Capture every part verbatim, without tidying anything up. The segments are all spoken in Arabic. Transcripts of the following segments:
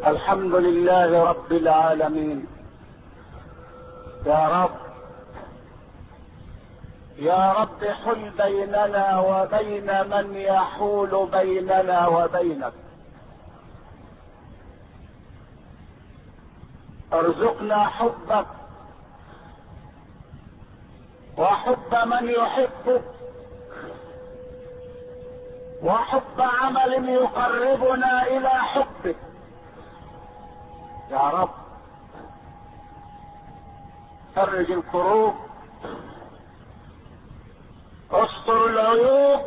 الحمد لله رب العالمين. يا رب يا رب حل بيننا وبين من يحول بيننا وبينك. ارزقنا حبك وحب من يحبك وحب عمل يقربنا الى حبك يا رب. فرج الكروب، استر العيوب،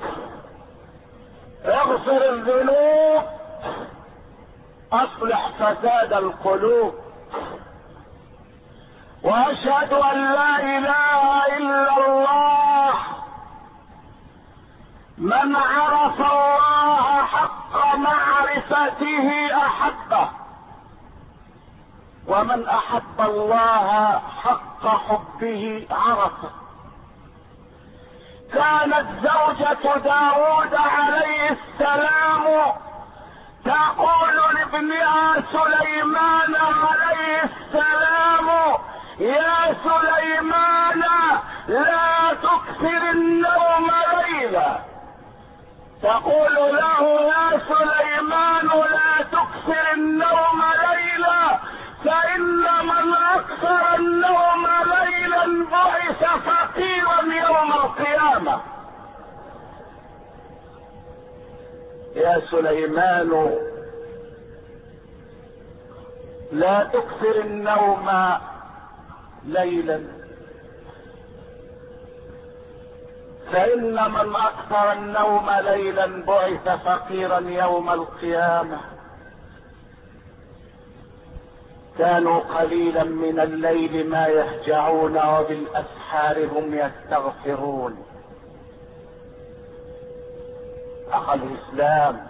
اغفر الذنوب، اصلح فساد القلوب. واشهد ان لا اله الا الله. من عرف الله حق معرفته احبه، ومن احب الله حق حبه عرفه. كانت زوجة داود عليه السلام تقول لابنها سليمان عليه السلام: يا سليمان لا تكثر النوم ليلا. تقول له: يا سليمان لا تكثر النوم ليلا، فإن من أكثر النوم ليلا بعث فقيرا يوم القيامة. يا سليمان لا تكثر النوم ليلا، فإن من أكثر النوم ليلا بعث فقيرا يوم القيامة. كانوا قليلا من الليل ما يهجعون وبالأسحار هم يستغفرون. أخ الإسلام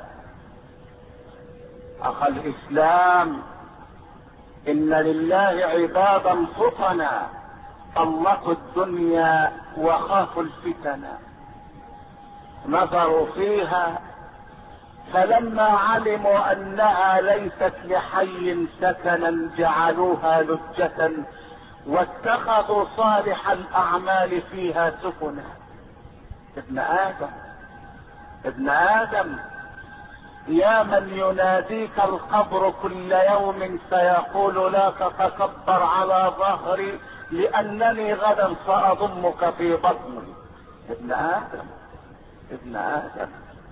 أخ الإسلام إن لله عبادا فطنا طلقوا الدنيا وخافوا الفتن. نظروا فيها فلما علموا انها ليست لحي سكنا جعلوها لجة واتخذوا صالح الاعمال فيها سفنا. ابن ادم ابن ادم يا من يناديك القبر كل يوم فيقول: لا تتكبر على ظهري لانني غدا ساضمك في بطني. ابن ادم ابن ادم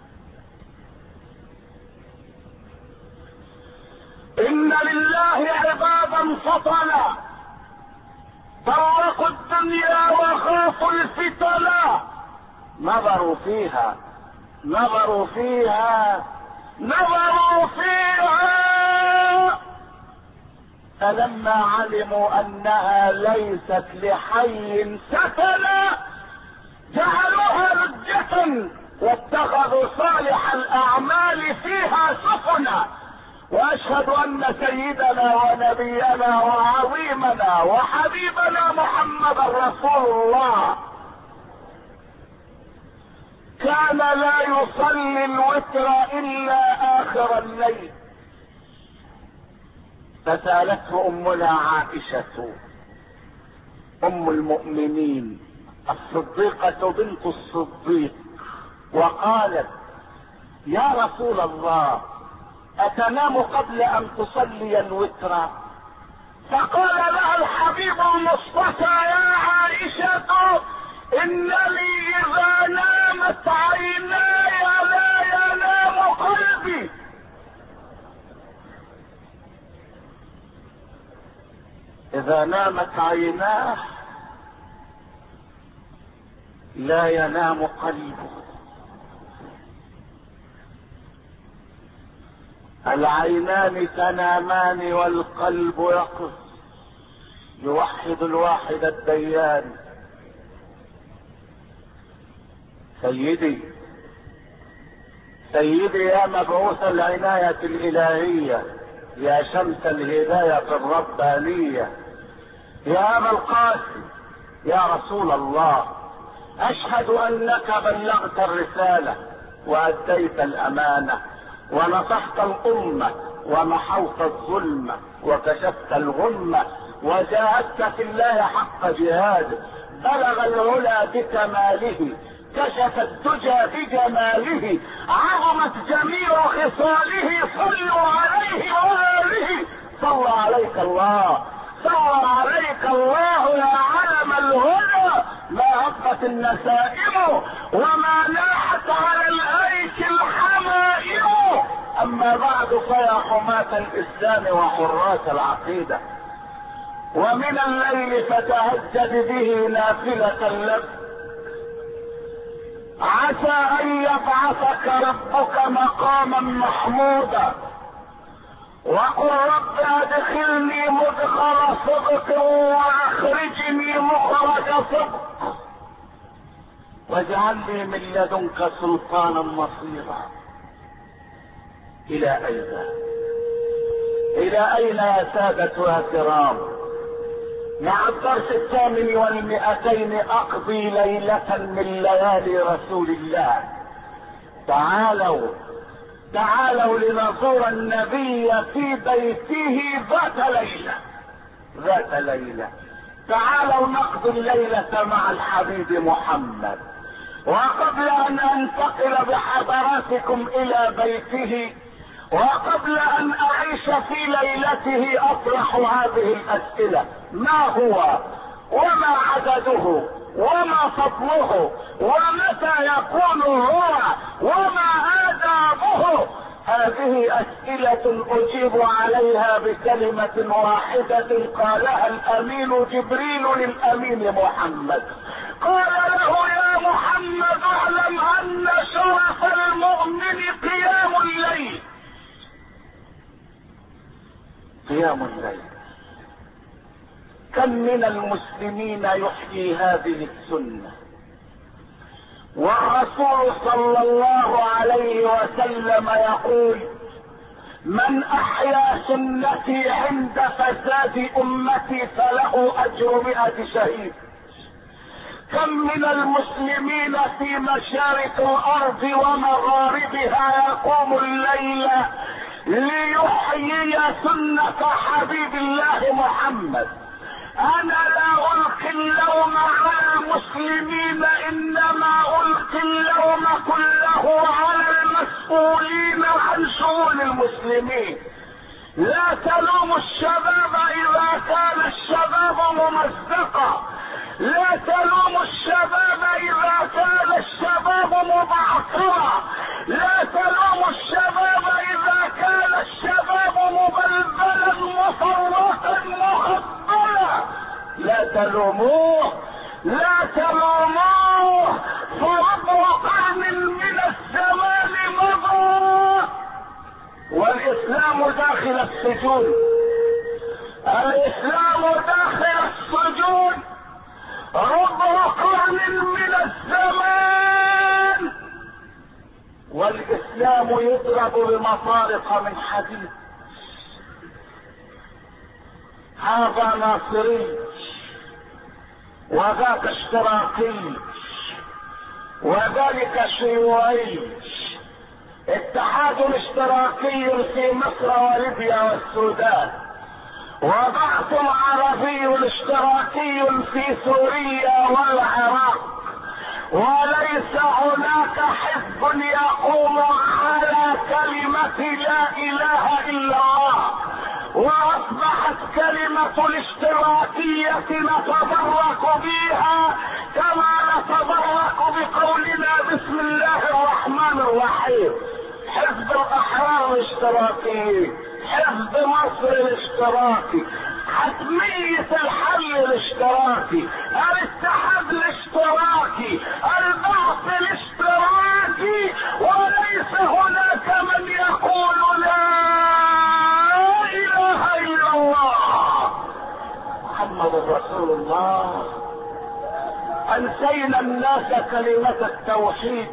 إن لله عبادا فطنا طلقوا الدنيا وخافوا الفتنا. نظروا فيها نظروا فيها نظروا فيها فلما علموا أنها ليست لحي سكنا جعلوها لجة واتخذوا صالح الأعمال فيها سفنا. واشهد ان سيدنا ونبينا وعظيمنا وحبيبنا محمد رسول الله كان لا يصلي الوتر الا اخر الليل. فسالته امنا عائشة ام المؤمنين الصديقة بنت الصديق وقالت: يا رسول الله اتنام قبل ان تصلي الوتر؟ فقال لها الحبيب المصطفى: يا عائشة انني اذا نامت عيناي لا ينام قلبي. اذا نامت عيناه لا ينام قلبه. العينان تنامان والقلب يقظ. يوحد الواحد الديان. سيدي سيدي يا مبعوث العناية الإلهية، يا شمس الهداية الربانية، يا أبا القاسم، يا رسول الله، أشهد أنك بلغت الرسالة وأديت الأمانة ونصحت الأمة ومحوت الظلم وكشفت الغمة وجاهدت في الله حق جهاده. بلغ العلا بكماله، كشف الدجى بجماله، عظمت جميع خصاله. صلوا عليه وآله. صلى عليك الله، صلى عليك الله يا علم الهدى. ما هبت النسائم وما ناحت على الايك الحمائم. اما بعد فيا حماة الاسلام وحراس العقيدة، ومن الليل فتهجد به نافلة لك، عسى ان يبعثك ربك مقاما محمودا. وقل رب ادخلني مدخل صدق واخرجني مخرج صدق، واجعل لي من لدنك سلطانا نصيرا. الى اين الى اين يا سادة يا كرام؟ مع الدرس الثامن والمئتين اقضي ليلة من ليالي رسول الله. تعالوا تعالوا لنزور النبي في بيته ذات ليلة ذات ليلة. تعالوا نقضي الليلة مع الحبيب محمد. وقبل ان انتقل بحضراتكم الى بيته، وقبل ان اعيش في ليلته، اطرح هذه الاسئلة: ما هو، وما عدده، وما فضله، ومتى يكون هو، وما آدابه؟ هذه اسئلة اجيب عليها بكلمة واحدة قالها الامين جبريل للامين محمد. قال له: يا محمد اعلم ان شرف المؤمن قيام الليل. قيام الليل. كم من المسلمين يحيي هذه السنة، والرسول صلى الله عليه وسلم يقول: من احيا سنتي عند فساد امتي فله اجر مئة شهيد. كم من المسلمين في مشارق الارض ومغاربها يقوم الليل ليحيي سنة حبيب الله محمد. انا لا القي اللوم على المسلمين، انما القي اللوم كله على المسؤولين عن شؤون المسلمين. لا تلوموا الشباب اذا كان الشباب ممزقا، لا تلوموا الشباب اذا كان الشباب مبعثرا، لا تلوموا الشباب اذا كان الشباب مبلبلا مفرطا مخبلا. لا تلوموه، لا تلوموه، فربع قرن من الزمان مضى والاسلام داخل السجون. الاسلام داخل السجون ربع قرن من الزمان، والاسلام يضرب بمطارق من حديد. هذا ناصري وذاك اشتراكي وذلك شيوعي. اتحاد اشتراكي في مصر وليبيا والسودان، وبعث عربي اشتراكي في سوريا والعراق، وليس هناك حزب يقوم على كلمة لا اله الا الله. واصبحت كلمة الاشتراكية نتبرك بها كما نتبرك بقولنا بسم الله الرحمن الرحيم. حزب الاحرار الاشتراكي، حزب مصر الاشتراكي، حتمية الحل الاشتراكي، الاتحاد الاشتراكي، البعث الاشتراكي، وليس هناك من يقول لا اله الا الله محمد رسول الله. انسينا الناس كلمة التوحيد،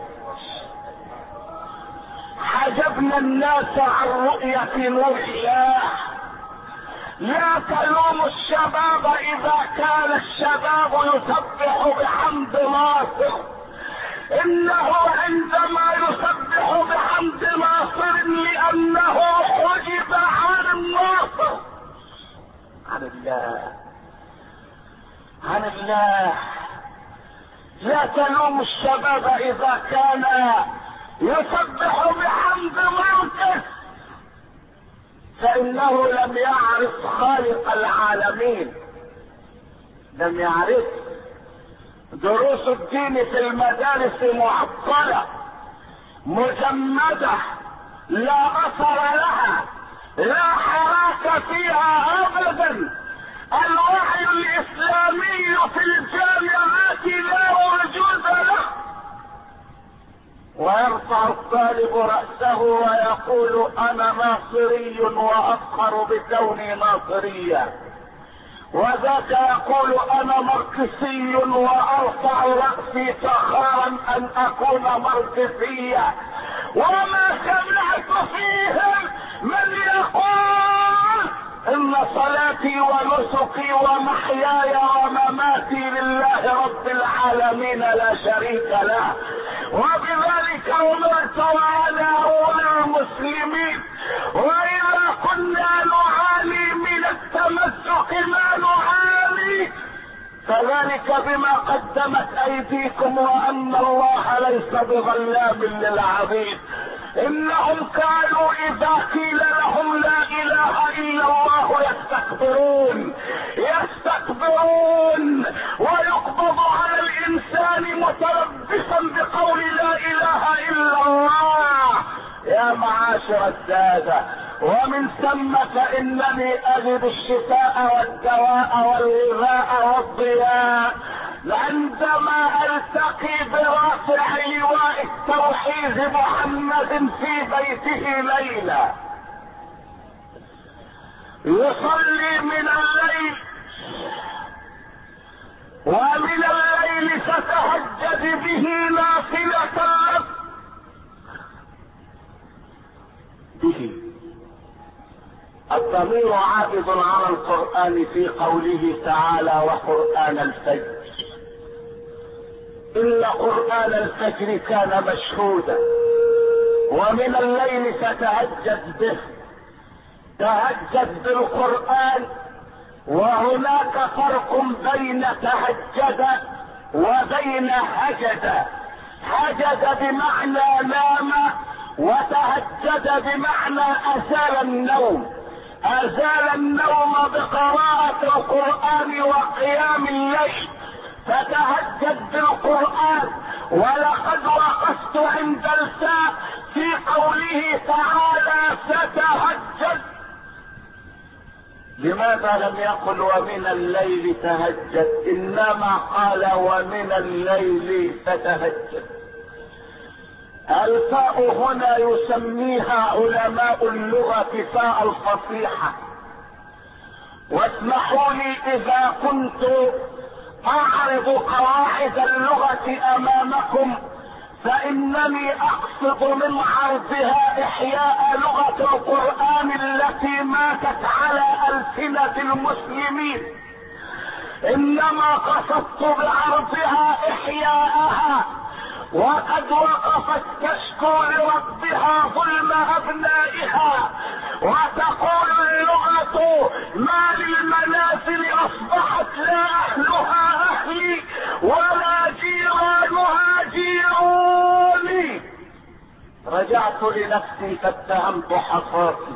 حجبنا الناس عن رؤية نور الله. لا تلوموا الشباب اذا كان الشباب يسبح بحمد ناصر، انه عندما يسبح بحمد ناصر لانه حجب عن الناصر، عن الله، عن الله. لا تلوم الشباب اذا كان يسبح بحمد موته، فانه لم يعرف خالق العالمين، لم يعرف. دروس الدين في المدارس معطلة مجمدة لا اثر لها، لا حراك فيها ابدا. الوعي الاسلامي في الجامعات لا وجود له. ويرفع الطالب رأسه ويقول انا ناصري وافخر بكوني ناصريا، وذاك يقول انا ماركسي وارفع رأسي فخارا ان اكون ماركسيا. وما سمعت فيهم من يقول ان صلاتي ونسكي ومحياي ومماتي لله رب العالمين لا شريك له، وبذلك امرت وانا اول المسلمين. واذا كنا نعاني من التمسك ما نعاني فذلك بما قدمت ايديكم وان الله ليس بظلام للعبيد. انهم كانوا اذا قيل لهم لا اله الا الله يستكبرون يستكبرون ويقبض على الانسان متلبسا بقول لا اله الا الله. يا معاشر السادة، ومن ثم فانني اجد الشفاء والدواء والغذاء والضياء عندما التقي برافع لواء التوحيد محمد في بيته ليلة يصلي من الليل، ومن الليل ستهجد به نافلة لك به. الضمير عائد على القرآن في قوله تعالى وقرآن الفجر. إن قرآن الفجر كان مشهودا، ومن الليل فتهجد به. تهجد بالقرآن، وهناك فرق بين تهجد وبين هجد. هجد بمعنى نام، وتهجد بمعنى أزال النوم. أزال النوم بقراءة القرآن وقيام الليل، فتهجد بالقرآن. ولقد وقفت عند الفاء في قوله تعالى فتهجد. لماذا لم يقل ومن الليل تهجد، انما قال ومن الليل فتهجد؟ الفاء هنا يسميها علماء اللغة فاء الفصيحة. واسمحوا لي اذا كنت اعرض قواعد اللغة امامكم فانني اقصد من عرضها احياء لغة القرآن التي ماتت على السنة المسلمين، انما قصدت بعرضها احياءها. وقد وقفت تشكو لربها ظلم ابنائها وتقول اللغة ما للمنازل اصبحت لا اهلها اهلي ولا جيرانها جيراني. رجعت لنفسي فاتهمت حصاتي،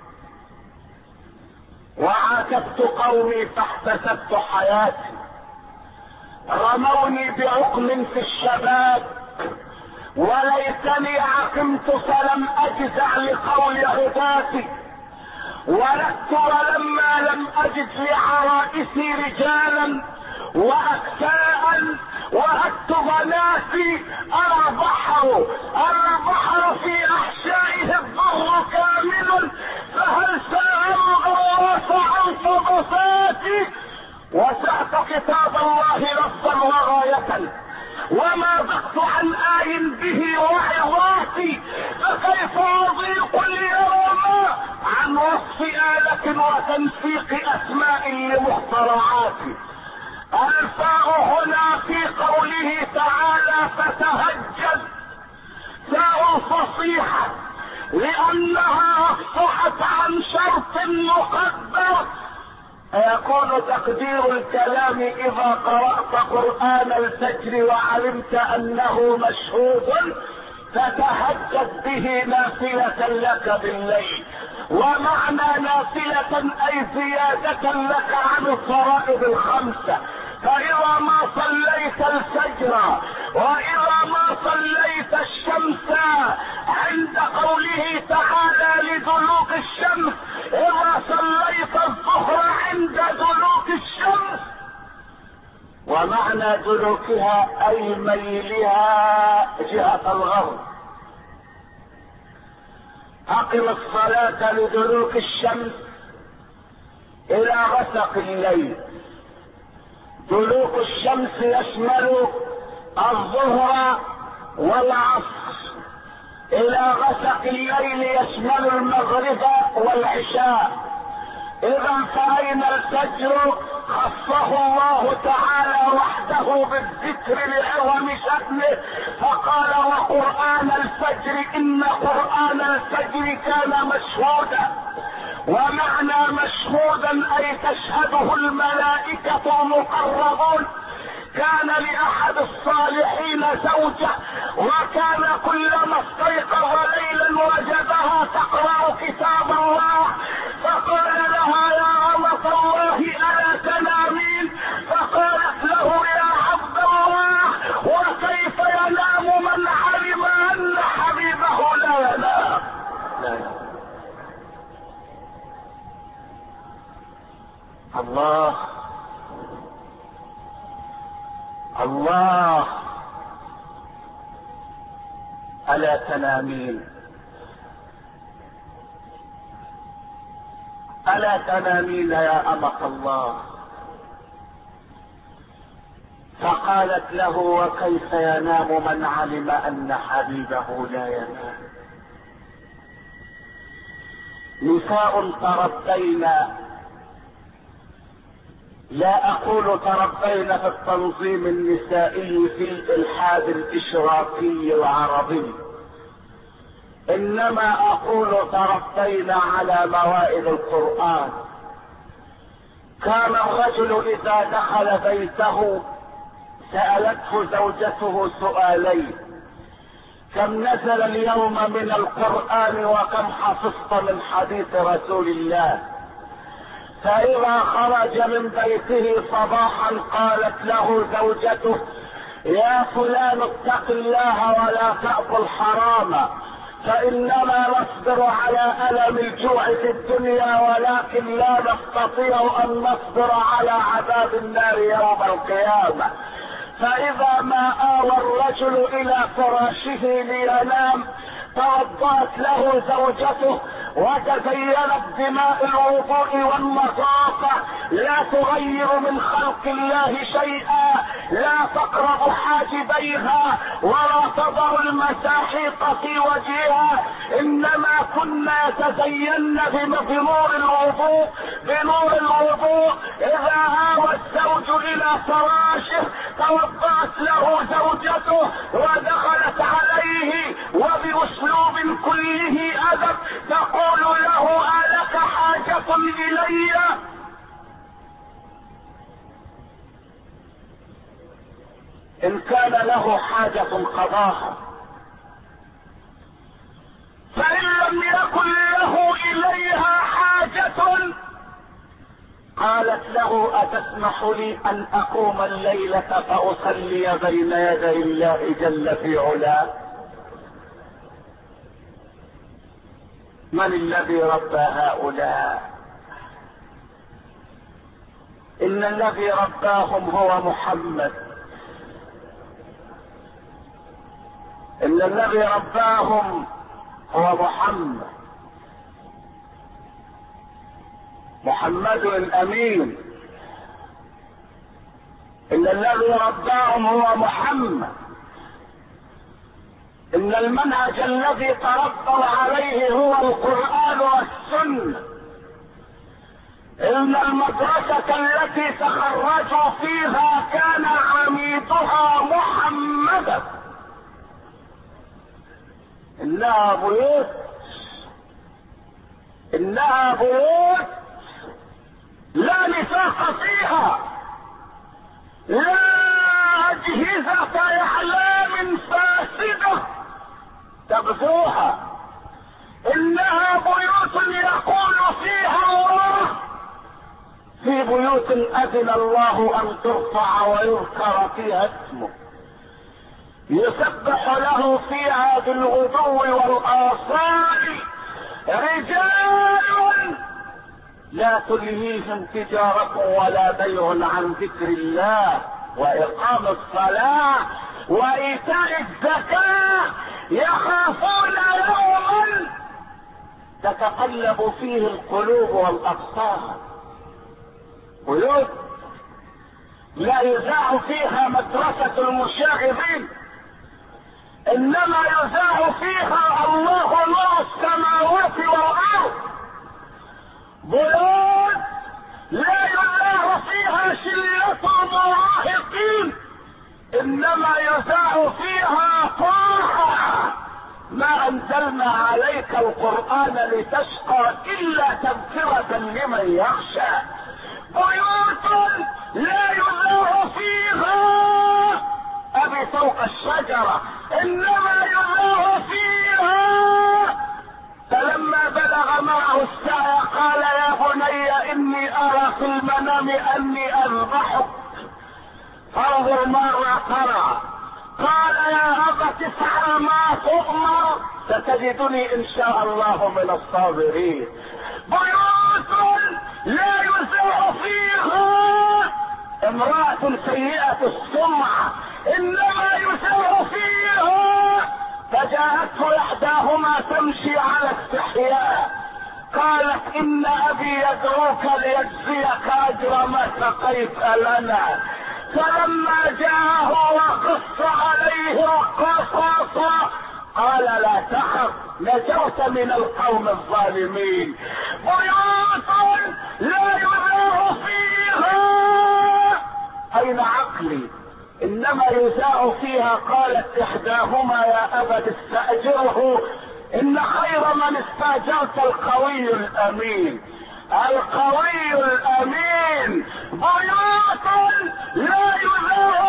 وعاتبت قومي فاحتسبت حياتي. رموني بعقم في الشباب وليتني عقمت فلم اجزع لقول عباتي. ولدت ولما لم اجد لعرائسي رجالا واكفاء وهدت بناتي. انا البحر انا البحر في احشائه الضر كامل، فهل ساء الغواص عن فضفاتي. وسعت كتاب الله لفظا وغاية، وما ضغط عن آي به وعظاتي، فكيف اضيق اليوم عن وصف آلة وتنسيق اسماء لمخترعاتي. الفاء هنا في قوله تعالى فتهجد فاء فصيحة لأنها أفصحت عن شرط مقدر. يكون تقدير الكلام إذا قرأت قرآن الفجر وعلمت أنه مشهود فتهجد به نافلة لك بالليل. ومعنى نافلة أي زيادة لك عن الفرائض الخمسة. فإذا ما صليت الفجر وإذا ما صليت الشمس عند قوله تعالى لدلوك الشمس، إذا صليت الظهر عند دلوك الشمس، ومعنى دلوكها أي ميلها جهة الغرب. أقم الصلاة لدلوك الشمس إلى غسق الليل. دلوك الشمس يشمل الظهر والعصر، إلى غسق الليل يشمل المغرب والعشاء. إذا فأين الفجر خصه الله تعالى وحده بالذكر لعظم شأنه، فقال وقرآن الفجر إن قرآن الفجر كان مشهودا. ومعنى مشهودا أي تشهده الملائكة المقربون. كان لأحد الصالحين زوجة، وكان كلما استيقظ ليلا وجدها تقرأ كتاب الله، فقال لها يا أمة الله ألا تنامين؟ فقالت له يا عبد الله وكيف ينام من علم أن حبيبه لا ينام؟ الله الله ألا تنامين ألا تنامين يا أمة الله؟ فقالت له وكيف ينام من علم أن حبيبه لا ينام؟ نساء تربين، لا أقول تربين في التنظيم النسائي في الإلحاد الإشراقي العربي، إنما أقول تربين على موائد القرآن. كان الرجل إذا دخل بيته سألته زوجته سؤالين: كم نزل اليوم من القرآن وكم حفظت من حديث رسول الله؟ فإذا خرج من بيته صباحا قالت له زوجته: يا فلان اتق الله ولا تأكل حراما، فإنما نصبر على ألم الجوع في الدنيا ولكن لا نستطيع أن نصبر على عذاب النار يوم القيامة. فإذا ما آوى الرجل إلى فراشه لينام توضأت له زوجته وتزينت بماء الوضوء والنظافة، لا تغير من خلق الله شيئا، لا تقرب حاجبيها ولا تضع المساحيق في وجهها، انما كنا يتزين بنور الوضوء بنور الوضوء. اذا آوى الزوج الى فراشه توضأت له زوجته ودخلت عليه وبأسلوب كله أدب تقول له: ألك حاجة إلي؟ إن كان له حاجة قضاها، فإن لم يكن له إليها حاجة قالت له: أتسمح لي أن أقوم الليلة فأصلي بين يدي الله جل في علاه؟ من الذي ربى هؤلاء؟ إن الذي رباهم هو محمد، إن الذي رباهم هو محمد محمد الأمين. إن الذي رباهم هو محمد. إن المنهج الذي تربوا عليه هو القرآن والسنة. إن ان المدرسة التي تخرجوا فيها كان عميدها محمدا. انها بيوت انها بيوت لا نفاق فيها، لا اجهزة اعلام فاسدة تغزوها، انها بيوت يقول فيها الله، في بيوت اذن الله ان ترفع ويذكر فيها اسمه، يسبح له فيها بالغدو والاصال رجال لا تلهيهم تجارة ولا بيع عن ذكر الله واقام الصلاة وايتاء الزكاة، يخافون يوما تتقلب فيه القلوب والابصار. بيوت لا يذاع فيها مدرسة المشاغبين، انما يذاع فيها الله نور السماوات والارض. بيوت لا يذاع فيها شلة المراهقين، انما يذاع فيها طاعة. ما انزلنا عليك القرآن لتشقى الا تذكرة لمن يخشى. بيوت لا يذاع فيها ابي فوق الشجرة، انما يذاع فيها. فلما بلغ معه السعي قال يا بني اني ارى في المنام اني اذبحك فانظر ماذا ترى. قال يا ابت افعل ما تؤمر ستجدني ان شاء الله من الصابرين. بيوت لا يذاع فيها امرأة سيئة السمعة، انما يذاع فيها. فجاءته احداهما تمشي على استحياء قالت ان ابي يدعوك ليجزيك اجر ما سقيت لنا. فلما جاءه وقص عليه القصص قال لا تخف نجوت من القوم الظالمين. بيوت لا يذاع فيها اين عقلي، انما يذاع فيها. قالت احداهما يا ابت استاجره ان خير من استاجرت القوي الامين. القوي الامين. بيوت لا يذاع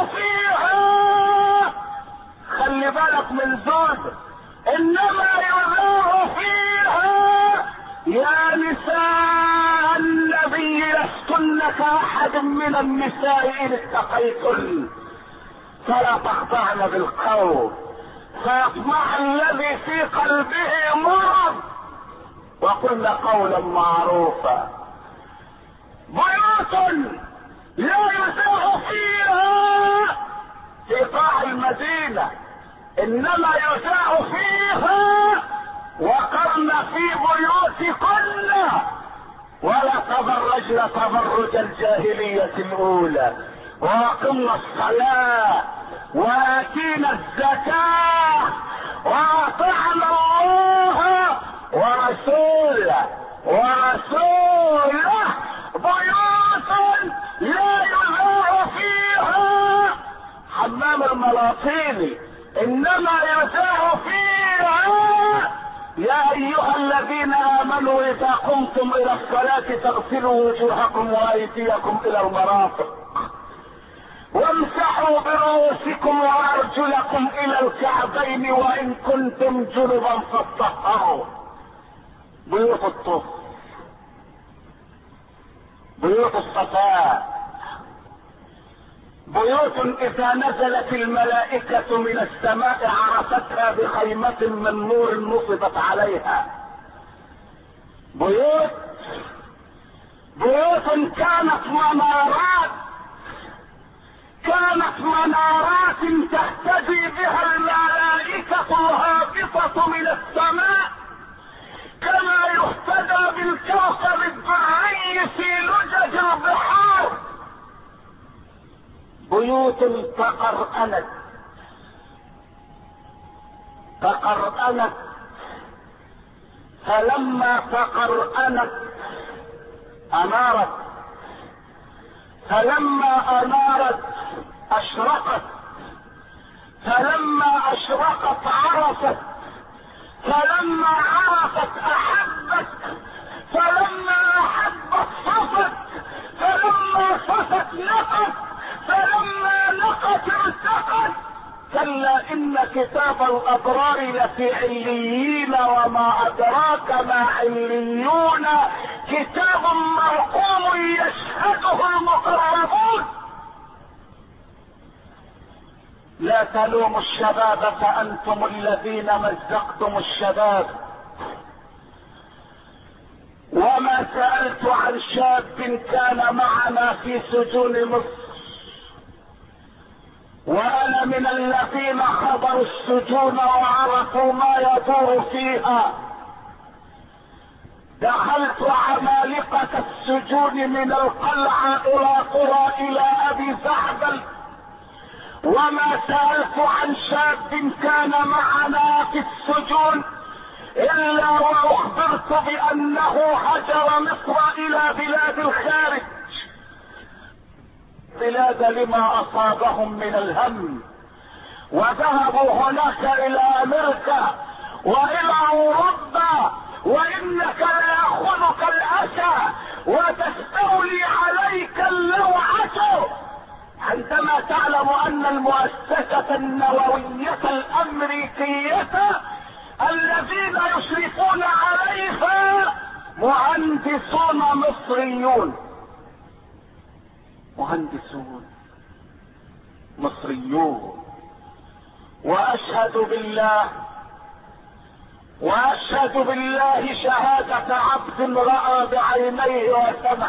فيها، خلي بالك من زوج، انما يذاع فيها يا نساء النبي لستن كاحد من النساء ان اتقيتن فلا تخضعن بالقول فيطمع الذي في قلبه مرض وقلن قولا معروفا. بيوت لا يذاع فيها في قاع المدينة، انما يذاع فيها وقرن في بيوتكن ولا تبرجن تبرج الجاهلية الاولى واقمنا الصلاة واتينا الزكاة واطعنا الله ورسوله ورسوله. بيوت لا يذاع فيها حمام الملاطين، انما يذاع فيها يا ايها الذين امنوا اذا قمتم الى الصلاة فاغسلوا وجوهكم وايديكم الى المرافق وامسحوا برؤوسكم وارجلكم الى الكعبين وان كنتم جنبا فاطهروا. بيوت الطهر، بيوت الصفاء، بيوت اذا نزلت الملائكة من السماء عرفتها بخيمة من نور نصبت عليها. بيوت بيوت كانت منارات كانت منارات تهتدي بها الملائكة الهابطة من السماء كما يهتدى بالكوكب الدرعي في لجج البحار. بيوت تقرأنت تقرأنت فلما تقرأنت أنارت فلما انارت اشرقت، فلما اشرقت عرفت، فلما عرفت احبت، فلما احبت صفت، فلما صفت نقت، فلما نقت ارتقت. كلا ان كتاب الابرار لفي عليين، وما ادراك ما عليون، كتاب مرقوم يشهده المقربون. لا تلوموا الشباب فانتم الذين مزقتم الشباب. وما سألت عن شاب كان معنا في سجون مصر، وانا من الذين حضروا السجون وعرفوا ما يدور فيها. دخلت عمالقة السجون من القلعة الى قرى الى ابي زعبل، وما سألت عن شاب كان معنا في السجون الا واخبرت بانه هجر مصر الى بلاد الخارج، بلاد لما اصابهم من الهم، وذهبوا هناك الى امريكا والى اوروبا، وانك ليأخذك الاسى وتستولي عليك اللوعة عندما تعلم ان المؤسسة النووية الامريكية الذين يشرفون عليها مهندسون مصريون، مهندسون مصريون. واشهد بالله واشهد بالله شهادة عبد رأى بعينيه وسمع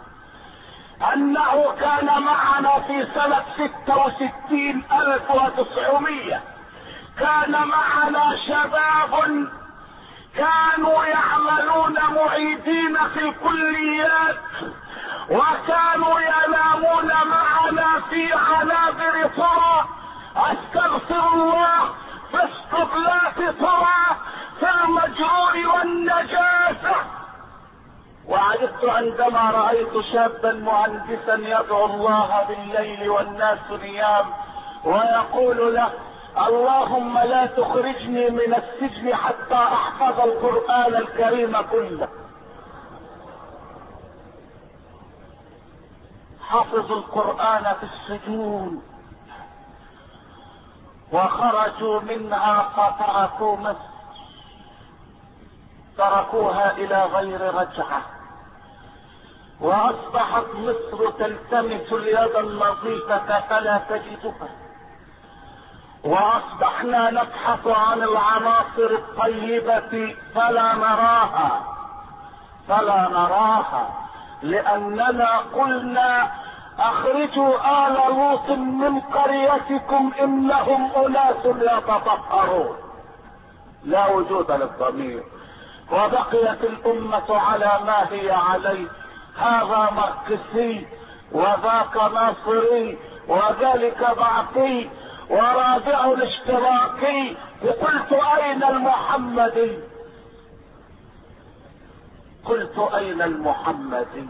انه كان معنا في سنة ستة وستين الف وتسعمية، كان معنا شباب كانوا يعملون معيدين في الكليات، وكانوا ينامون معنا في عنابر طرى، استغفر الله، في اسطبلات طرى، في المجرور والنجاسة. وعجبت عندما رأيت شابا مهندسا يدعو الله بالليل والناس نيام ويقول له: اللهم لا تخرجني من السجن حتى احفظ القرآن الكريم كله. حفظوا القرآن في السجون وخرجوا منها فتركوا مصر، تركوها الى غير رجعة، واصبحت مصر تلتمس اليد النظيفة فلا تجدها، واصبحنا نبحث عن العناصر الطيبة فلا نراها فلا نراها لاننا قلنا: اخرجوا آل لوط من قريتكم انهم اناس يتطهرون. لا وجود للضمير، وبقيت الامة على ما هي عليه، هذا ماركسي وذاك ناصري وذلك بعثي ورابع الاشتراكي. وقلت: اين المحمدي؟ قلت: اين المحمدي؟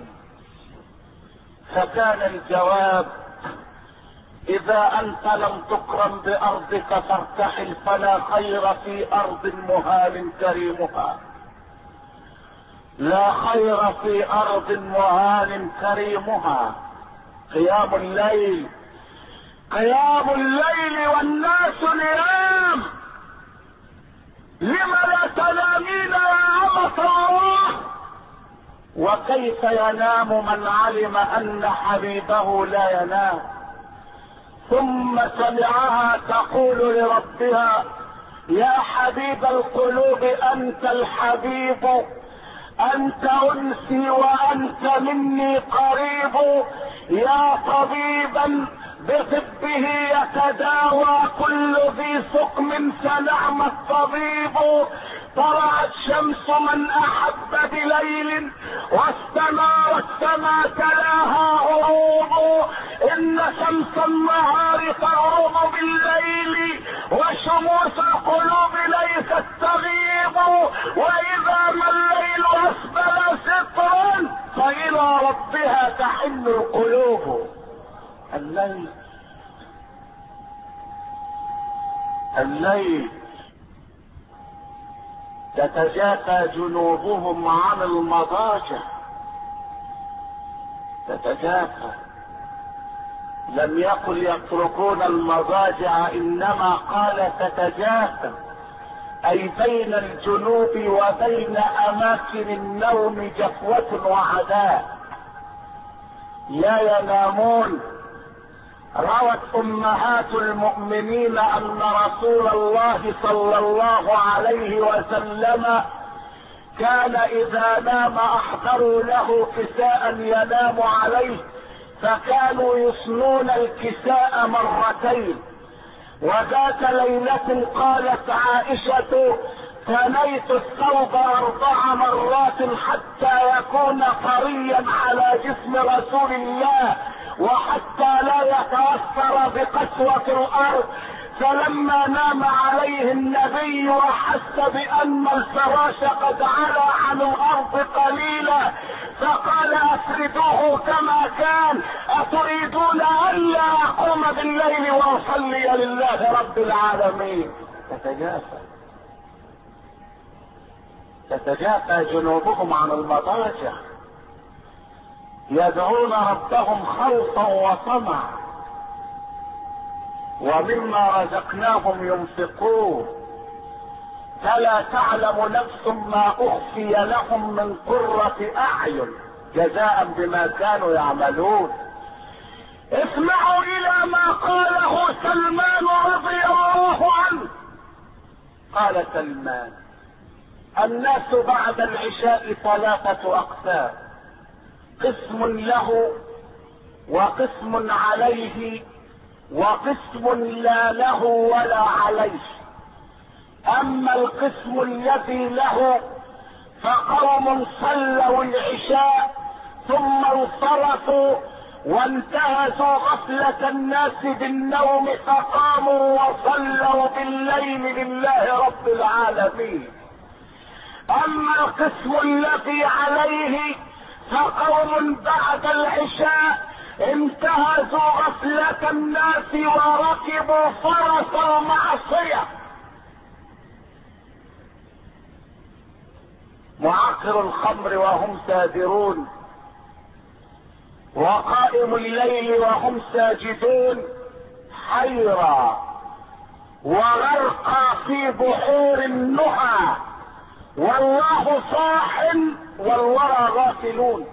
فكان الجواب: اذا انت لم تكرم بارضك فارتحل، فلا خير في ارض مهان كريمها، لا خير في ارض مهان كريمها. قيام الليل قيام الليل والناس نيام، لم لا تنامين يا أمة الله؟ وكيف ينام من علم ان حبيبه لا ينام؟ ثم سمعها تقول لربها: يا حبيب القلوب انت الحبيب، انت انسي وانت مني قريب، يا طبيبا بطبه يتداوى كل ذي سقم فنعم الطبيب. طلعت شمس من احب بليل واستنارت فما تلاها غروب، ان شمس النهار تغرب بالليل وشموس القلوب ليست تغيب، واذا ما الليل اسبل سترا فالى ربها تحن القلوب. الليل الليل تتجافى جنوبهم عن المضاجع، تتجافى. لم يقل يتركون المضاجع، انما قال تتجافى، اي بين الجنوب وبين اماكن النوم جفوة وعداء، لا ينامون. روت امهات المؤمنين ان رسول الله صلى الله عليه وسلم كان اذا نام احضروا له كساء ينام عليه، فكانوا يصنون الكساء مرتين. وذات ليلة قالت عائشة: ثنيت الثوب اربع مرات حتى يكون طريا على جسم رسول الله وحتى لا يتأثر بقسوة الارض. فلما نام عليه النبي وحس بان الفراش قد علا عن الارض قليلا فقال: افردوه كما كان، اتريدون الا اقوم بالليل واصلي لله رب العالمين. تتجافى تتجافى جنوبهم عن المضاجع، يدعون ربهم خوفا وطمعا، ومما رزقناهم ينفقون. فلا تعلم نفس ما اخفي لهم من قرة اعين جزاء بما كانوا يعملون. اسمعوا الى ما قاله سلمان رضي الله عنه. قال سلمان: الناس بعد العشاء ثلاثة اقسام، قسم له وقسم عليه وقسم لا له ولا عليه. اما القسم الذي له فقوم صلوا العشاء ثم انصرفوا وانتهزوا غفلة الناس بالنوم فقاموا وصلوا بالليل لله رب العالمين. اما القسم الذي عليه فقوم بعد العشاء انتهزوا غفلة الناس وركبوا فرس المعصية. معقر الخمر وهم سادرون، وقائم الليل وهم ساجدون، حيرى وغرقى في بحور النهى، والله صاح والورى غافلون.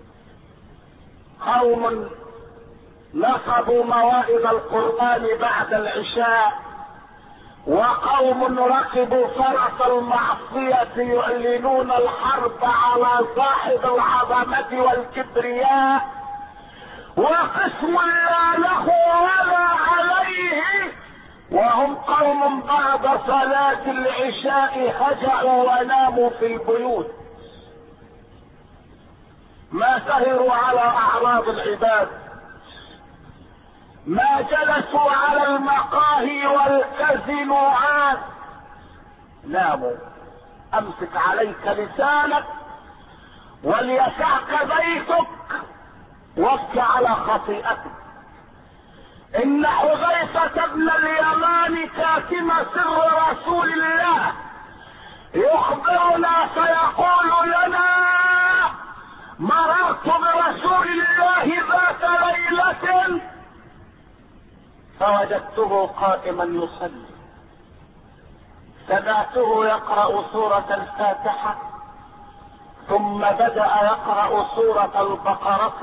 قوم نصبوا موائد القرآن بعد العشاء، وقوم ركبوا فرس المعصية يعلنون الحرب على صاحب العظمة والكبرياء. وقسم لا له ولا عليه، وهم قوم بعد صلاة العشاء هجعوا وناموا في البيوت، ما سهروا على اعراض العباد، ما جلسوا على المقاهي والكازينوات، ناموا. امسك عليك لسانك وليسعك بيتك وابكي على خطيئتك. ان حذيفة بن اليمان كاتم سر رسول الله يخبرنا فيقول لنا: مررت برسول الله ذات ليلة فوجدته قائما يصلي، سمعته يقرأ سورة الفاتحة ثم بدأ يقرأ سورة البقرة،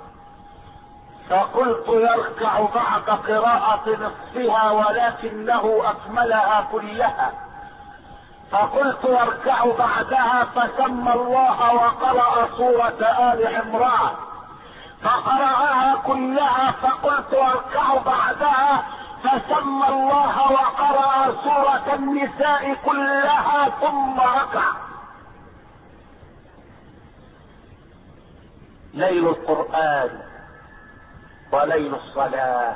فقلت يركع بعد قراءة نصفها ولكنه أكملها كلها، فقلت يركع بعدها فسمى الله وقرأ سورة آل عمران فقرأها كلها، فقلت يركع بعدها فسمى الله وقرأ سورة النساء كلها ثم ركع. ليل القرآن وليل الصلاة،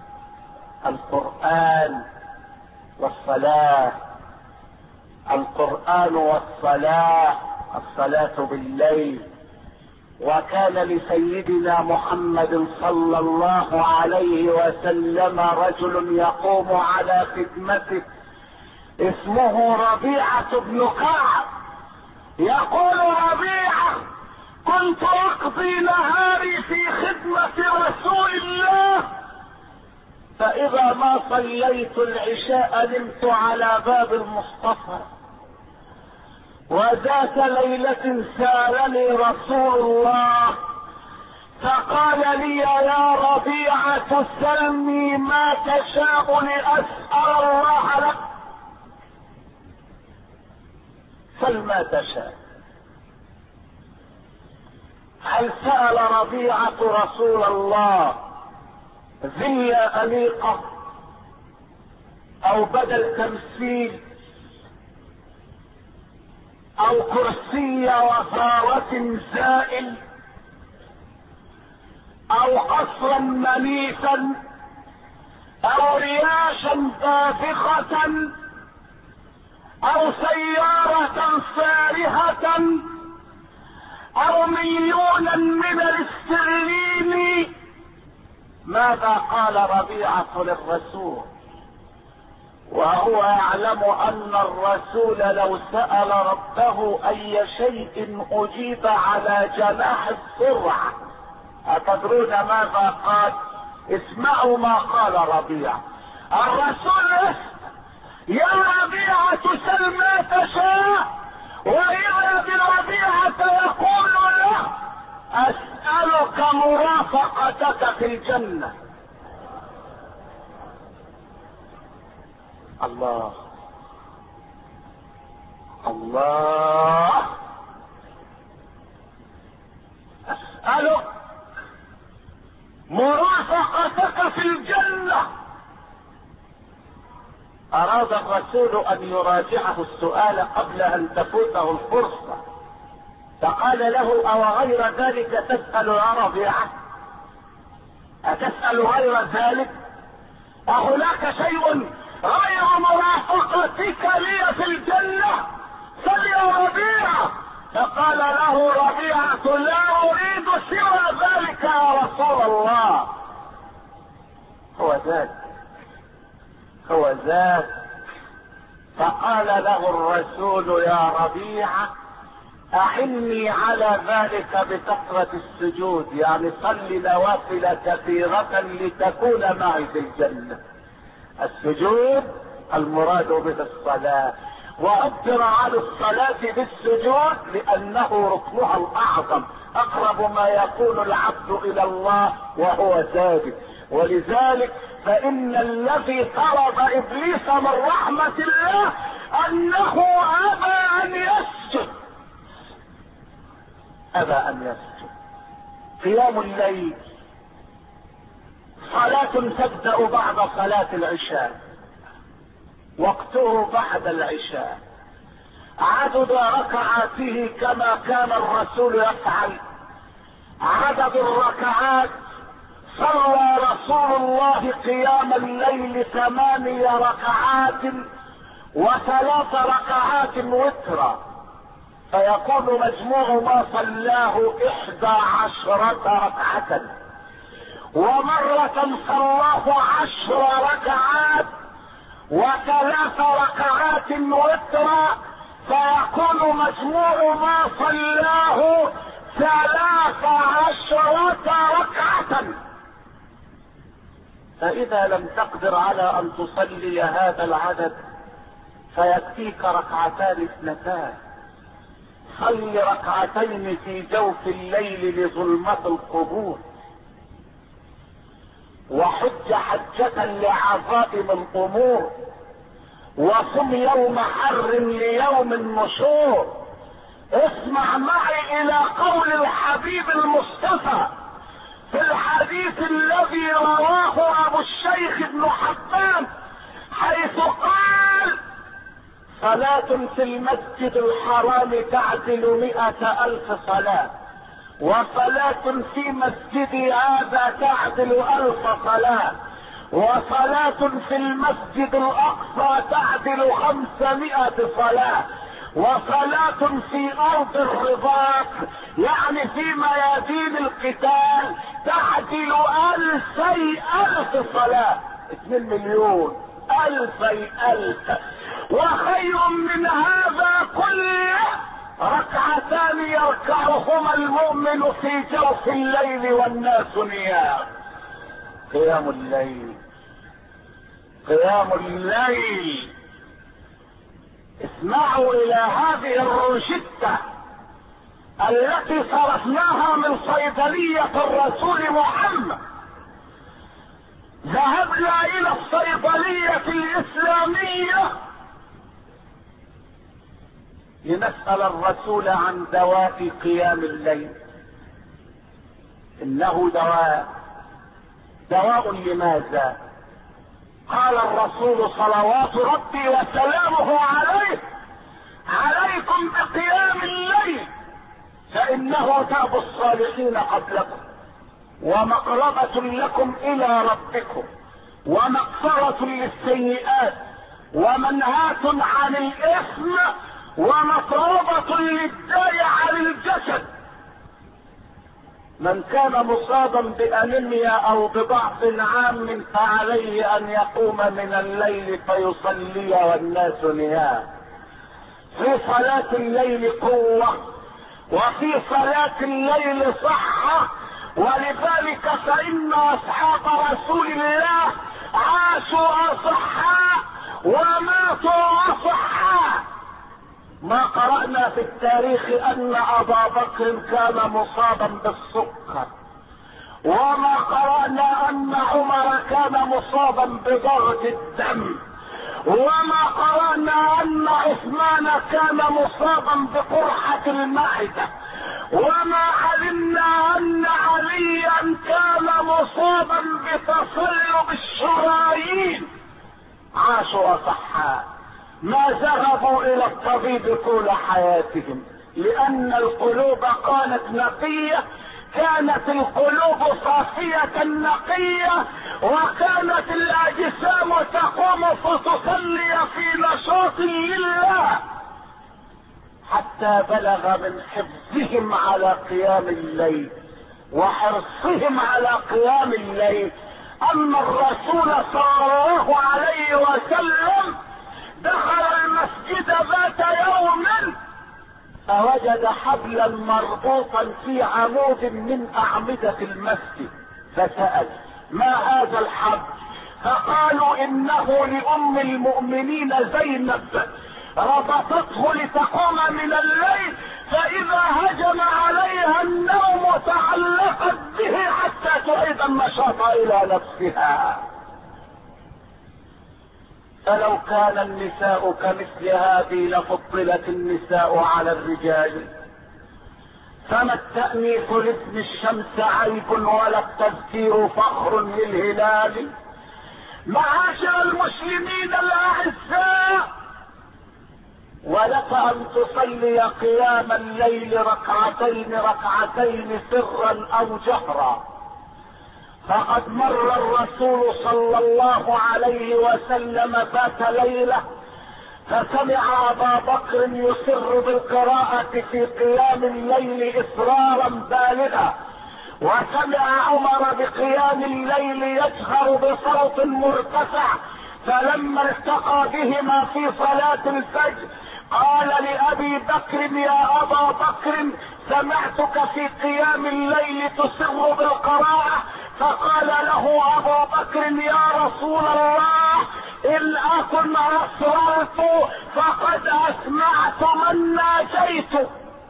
القرآن والصلاة، القرآن والصلاة، الصلاة بالليل وكان لسيدنا محمد صلى الله عليه وسلم رجل يقوم على خدمته اسمه ربيعة بن كعب. يقول ربيعة: كنت اقضي نهاري في خدمة رسول الله، فاذا ما صليت العشاء نمت على باب المصطفى، وذات ليلة سالني رسول الله فقال لي: يا ربيعة سلني ما تشاء لأسأل الله لك. سل ما تشاء. هل سأل ربيعة رسول الله ذلة أليقة او بدل تمثيل او كرسي وزارة زائل او قصرا منيفا او رياشا بافخة او سيارة صارخة او مليونا من الاسترليني؟ ماذا قال ربيعة للرسول وهو يعلم ان الرسول لو سأل ربه اي شيء اجيب على جناح السرعة؟ اتدرون ماذا قال؟ اسمعوا ما قال ربيعة. الرسول يسأل: يا ربيعة سل ما تشاء، وإذا بربيعة يقول له: اسألك مرافقتك في الجنة. الله الله، اسألك مرافقتك في الجنة. اراد الرسول ان يراجعه السؤال قبل ان تفوته الفرصة، فقال له: او غير ذلك تسأل يا ربيعة؟ اتسأل غير ذلك؟ اهناك شيء غير مرافقتك لي في الجنة؟ سل يا ربيعة. فقال له ربيعة: لا اريد سوى ذلك يا رسول الله. هو ذاك هو ذاك فقال له الرسول: يا ربيعة اعني على ذلك بكثرة السجود، يعني صل نوافل كثيرة لتكون معي في الجنة. السجود المراد به الصلاة، وعبر عن الصلاة بالسجود لانه ركنها الاعظم، اقرب ما يكون العبد الى الله وهو ساجد. ولذلك فان الذي طرد ابليس من رحمة الله انه ابى ان يسجد ابى ان يسجد. قيام الليل صلاة تبدأ بعد صلاة العشاء، وقته بعد العشاء، عدد ركعاته كما كان الرسول يفعل. عدد الركعات: صلى رسول الله قيام الليل ثماني ركعات وثلاث ركعات وترا، فيكون مجموع ما صلاه احدى عشرة ركعة. ومرة صلاه عشر ركعات وثلاث ركعات وترا، فيكون مجموع ما صلاه ثلاث عشرة ركعة. فإذا لم تقدر على أن تصلي هذا العدد فيكفيك ركعتان اثنتان. صل ركعتين في جوف الليل لظلمة القبور، وحج حجة لعظائم الأمور، وصم يوم حر ليوم النشور. اسمع معي الى قول الحبيب المصطفى في الحديث الذي رواه ابو الشيخ ابن حبان، حيث قال: صلاة في المسجد الحرام تعدل مئة الف صلاة، وصلاة في مسجدي هذا تعدل الف صلاة، وصلاة في المسجد الاقصى تعدل خمسمائة صلاة، وصلاة في ارض الرباط يعني في ميادين القتال تعدل الفي الف صلاة، اثنين مليون الفي الف. وخير من هذا كله ركعتان يركعهما المؤمن في جوف الليل والناس نيام. قيام الليل، قيام الليل. اسمعوا الى هذه الروشتة التي صرفناها من صيدلية الرسول محمد. ذهبنا الى الصيدلية الاسلامية لنسأل الرسول عن دواء قيام الليل. انه دواء. دواء لماذا؟ قال الرسول صلوات ربي وسلامه عليه: عليكم بقيام الليل فانه داب الصالحين قبلكم ومقربة لكم الى ربكم ومغفرة للسيئات ومنهاة عن الاثم ومطردة للداء عن الجسد. من كان مصابا بانيميا او بضعف عام فعليه ان يقوم من الليل فيصلي والناس نيام. في صلاة الليل قوة وفي صلاة الليل صحة، ولذلك فإن أصحاب رسول الله عاشوا أصحاء وماتوا أصحاء. ما قرأنا في التاريخ أن أبا بكر كان مصابا بالسكر، وما قرأنا أن عمر كان مصابا بضغط الدم، وما قرأنا أن عثمان كان مصابا بقرحة المعدة، وما علمنا أن عليا كان مصابا بتصلب الشرايين. عاشوا أصحاء ما ذهبوا إلى الطبيب طول حياتهم، لأن القلوب كانت نقية، كانت القلوب صافية نقية، وكانت الأجسام تقوم فتصلي في نشاط لله، حتى بلغ من حفظهم على قيام الليل وحرصهم على قيام الليل أن الرسول صلى الله عليه وسلم دخل المسجد ذات يوم فوجد حبلا مربوطا في عمود من اعمدة المسجد، فسأل: ما هذا الحبل؟ فقالوا: انه لام المؤمنين زينب ربطته لتقوم من الليل، فاذا هجم عليها النوم تعلقت به حتى تعيد النشاط الى نفسها. فلو كان النساء كمثل هذه لفضلت النساء على الرجال. فما التأنيث لاسم الشمس عيب ولا التذكير فخر للهلال. معاشر المسلمين الاعزاء، ولك ان تصلي قيام الليل ركعتين ركعتين سرا او جهرا. فقد مر الرسول صلى الله عليه وسلم ذات ليلة فسمع ابا بكر يسر بالقراءة في قيام الليل اصرارا بالغا، وسمع عمر بقيام الليل يجهر بصوت مرتفع، فلما التقى بهما في صلاة الفجر قال لأبي بكر: يا أبا بكر، سمعتك في قيام الليل تسر بالقراءة. فقال له أبو بكر: يا رسول الله، إن أكن أسررت فقد أسمعت من ناجيت.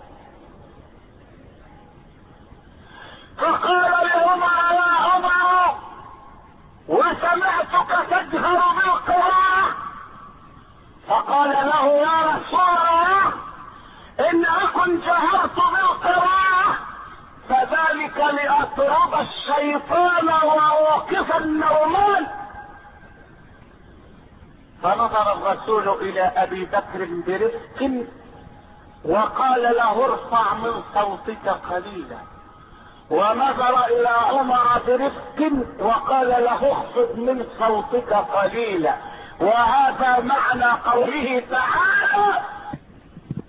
فقال لعمر: يا عمر، وسمعتك تجهر بالقراءة. فقال له: يا رسول الله، إن أكن جهرت بالقراءة فذلك لأطرد الشيطان وأوقف النومان. فنظر الرسول إلى أبي بكر برفق وقال له: ارفع من صوتك قليلا. ونظر إلى عمر برفق وقال له: اخفض من صوتك قليلا. وهذا معنى قوله تعالى: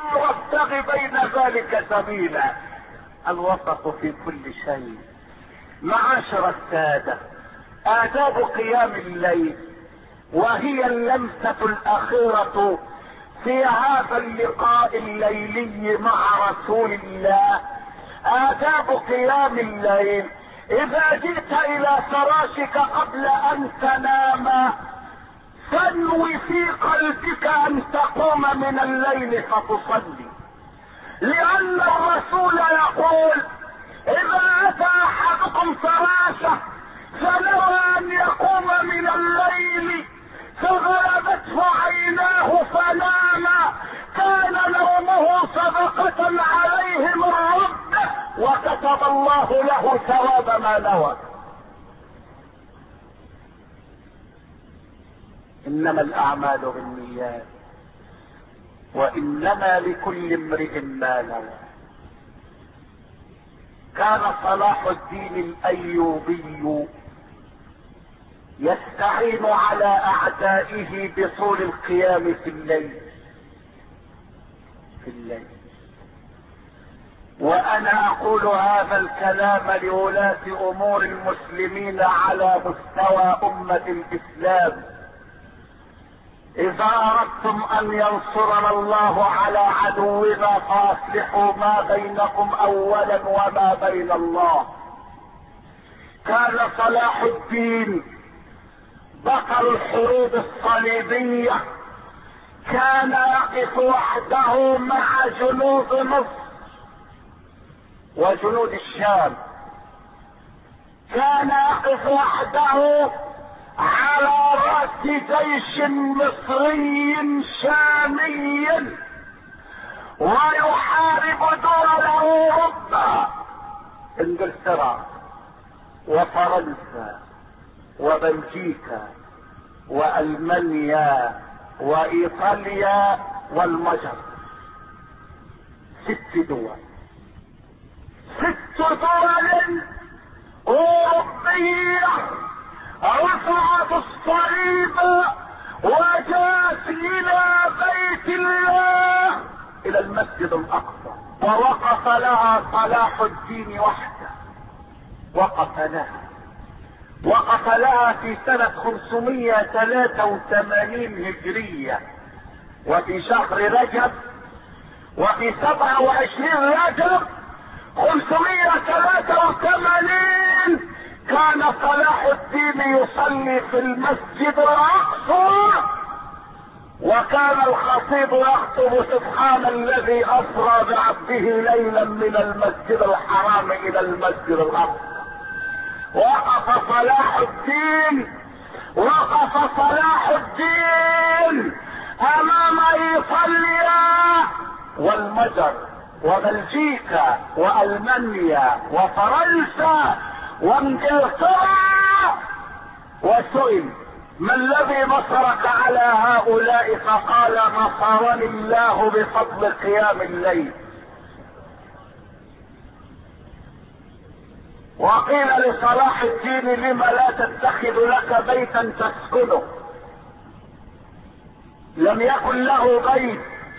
وابتغ بين ذلك سبيلا. الوسط في كل شيء. معاشر السادة، آداب قيام الليل وهي اللمسة الأخيرة في هذا اللقاء الليلي مع رسول الله. آداب قيام الليل: إذا جئت إلى فراشك قبل أن تنام فانوي في قلبك أن تقوم من الليل فتصلي، لأن الرسول يقول: إذا أتى أحدكم فراشه فنوى أن يقوم من الليل فغلبته عيناه فنام كان نومه صدقة عليه من ربه وكتب الله له ثواب ما نوى. إنما الأعمال بالنيات وإنما لكل امرئ ما نوى. كان صلاح الدين الأيوبي يستعين على أعدائه بطول القيام في الليل في الليل وأنا أقول هذا الكلام لولاة أمور المسلمين على مستوى أمة الإسلام: إذا أردتم أن ينصرنا الله على عدونا فأصلحوا ما بينكم أولا وما بين الله. كان صلاح الدين بطل الحروب الصليبية كان يقف وحده مع جنود مصر وجنود الشام. كان يقف وحده على رأس جيش مصري شامي ويحارب دول اوروبا، انجلترا وفرنسا وبلجيكا والمانيا وايطاليا والمجر. ست دول ست دول اوروبية رفعت الصليب وجاءت الى بيت الله الى المسجد الاقصى ووقف لها صلاح الدين وحده. وقف لها وقف لها في سنة خمسمائة وثلاثة وثمانين هجرية وفي شهر رجب وفي سبعة وعشرين رجب خمسمائة وثلاثة وثمانين كان صلاح الدين يصلي في المسجد الاقصى وكان الخطيب يخطب: سبحان الذي اسرى بعبده ليلا من المسجد الحرام الى المسجد الاقصى. وقف صلاح الدين وقف صلاح الدين امام ايطاليا والمجر وبلجيكا والمانيا وفرنسا وانجلترا، وسئل: ما الذي نصرك على هؤلاء؟ فقال: نصرني الله بفضل قيام الليل. وقيل لصلاح الدين: لم لا تتخذ لك بيتا تسكنه؟ لم يكن له بيت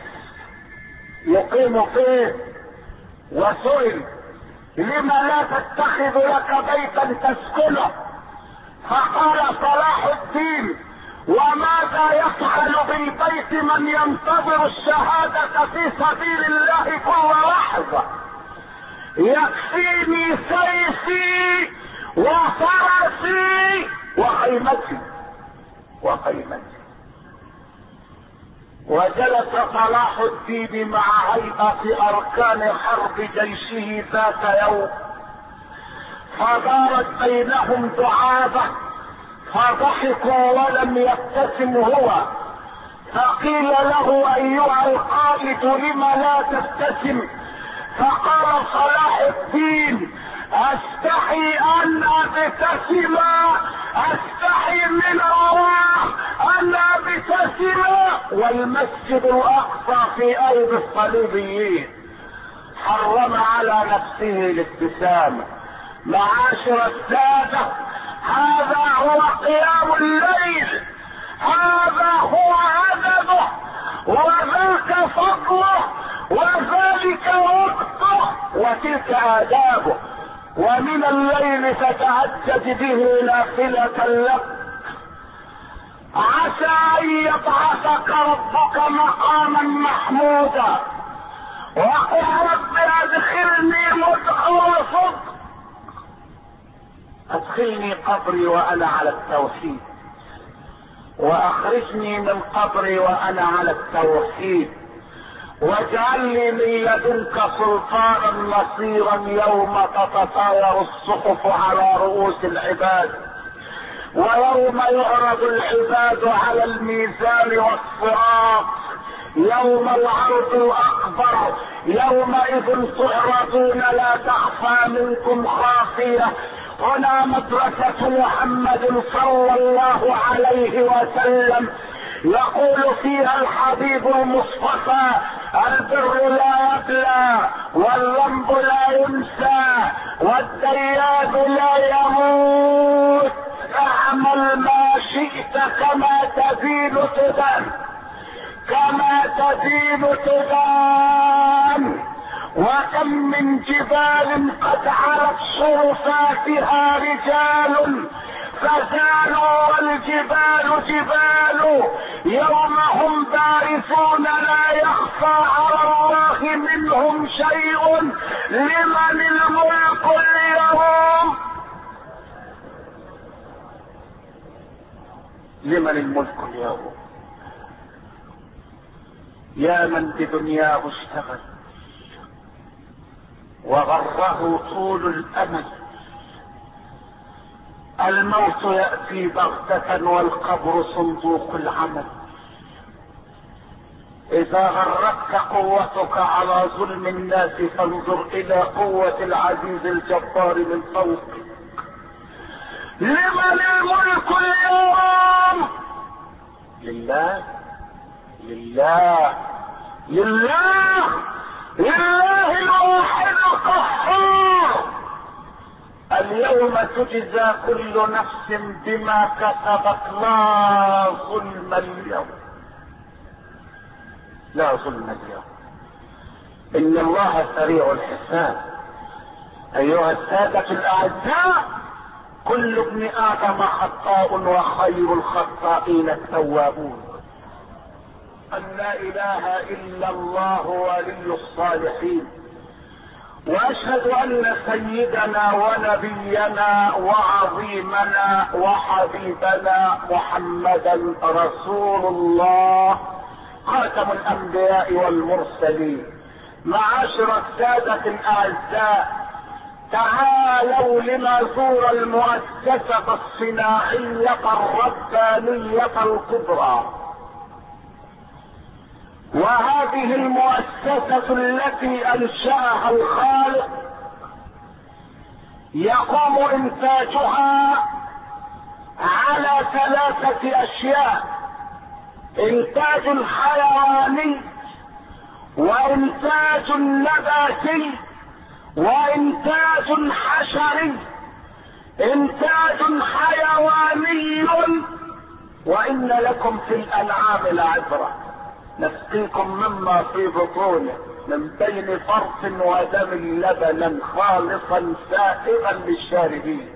يقيم فيه. وسئل: لم لا تتخذ لك بيتا تسكنه؟ فقال صلاح الدين: وماذا يفعل بالبيت من ينتظر الشهادة في سبيل الله كل لحظة؟ يكفيني سيفي وفرسي وخيمتي وخيمتي. وجلس صلاح الدين مع هيئة أركان حرب جيشه ذات يوم فدارت بينهم دعابة فضحكوا ولم يبتسم هو. فقيل له: أيها القائد لم لا تبتسم؟ فقال صلاح الدين: استحي ان ابتسم، استحي من الله ان ابتسم والمسجد الاقصى في ايدي الصليبيين. حرم على نفسه الابتسامة. معاشر السادة، هذا هو قيام الليل، هذا هو عدده وذاك فضله وذلك وقته وتلك آدابه. ومن الليل فتهجد به نافلة لك عسى ان يبعثك ربك مقاما محمودا. وقل رب ادخلني مدخل صدق، ادخلني قبري وانا على التوحيد، واخرجني من قبري وانا على التوحيد، واجعل لي من لدنك سلطانا نصيرا يوم تتطاير الصحف على رؤوس العباد، ويوم يعرض العباد على الميزان والصراط، يوم العرض الاكبر، يومئذ تعرضون لا تخفى منكم خافية. هنا مدرسة محمد صلى الله عليه وسلم، يقول فيها الحبيب المصطفى: البر لا يبلى، والذنب لا ينسى، والديان لا يموت، اعمل ما شئت كما تدين تدان، كما تدين تدان. وكم من جبال قد علت شرفاتها رجال فزالوا والجبال جبال، يوم هم بارزون لا يخفى على الله منهم شيء. لمن الملك اليوم؟ لمن الملك اليوم؟ يا من بدنياه اشتغل وغره طول الامل، الموت يأتي بغتة والقبر صندوق العمل. اذا غرتك قوتك على ظلم الناس فانظر الى قوة العزيز الجبار من فوقك. لمن الملك اليوم؟ لله لله لله لله الواحد القهار. اليوم تجزى كل نفس بما كسبت، لا ظلم اليوم، لا ظلم اليوم، ان الله سريع الحساب. ايها السادة الاعزاء، كل ابن ادم خطاء وخير الخطائين التوابون. ان لا اله الا الله ولي الصالحين، واشهد ان سيدنا ونبينا وعظيمنا وحبيبنا محمدا رسول الله خاتم الانبياء والمرسلين. معاشر السادة الاعزاء، تعالوا لنزور المؤسسة الصناعية الربانية الكبرى. وهذه المؤسسة التي انشأها الخالق يقوم انتاجها على ثلاثة اشياء: انتاج حيواني، وانتاج نباتي، وانتاج حشري. انتاج حيواني: وان لكم في الانعام لعبرة، نسقيكم مما في بطونه من بين فرث ودم لبنا خالصا سائغا للشاربين.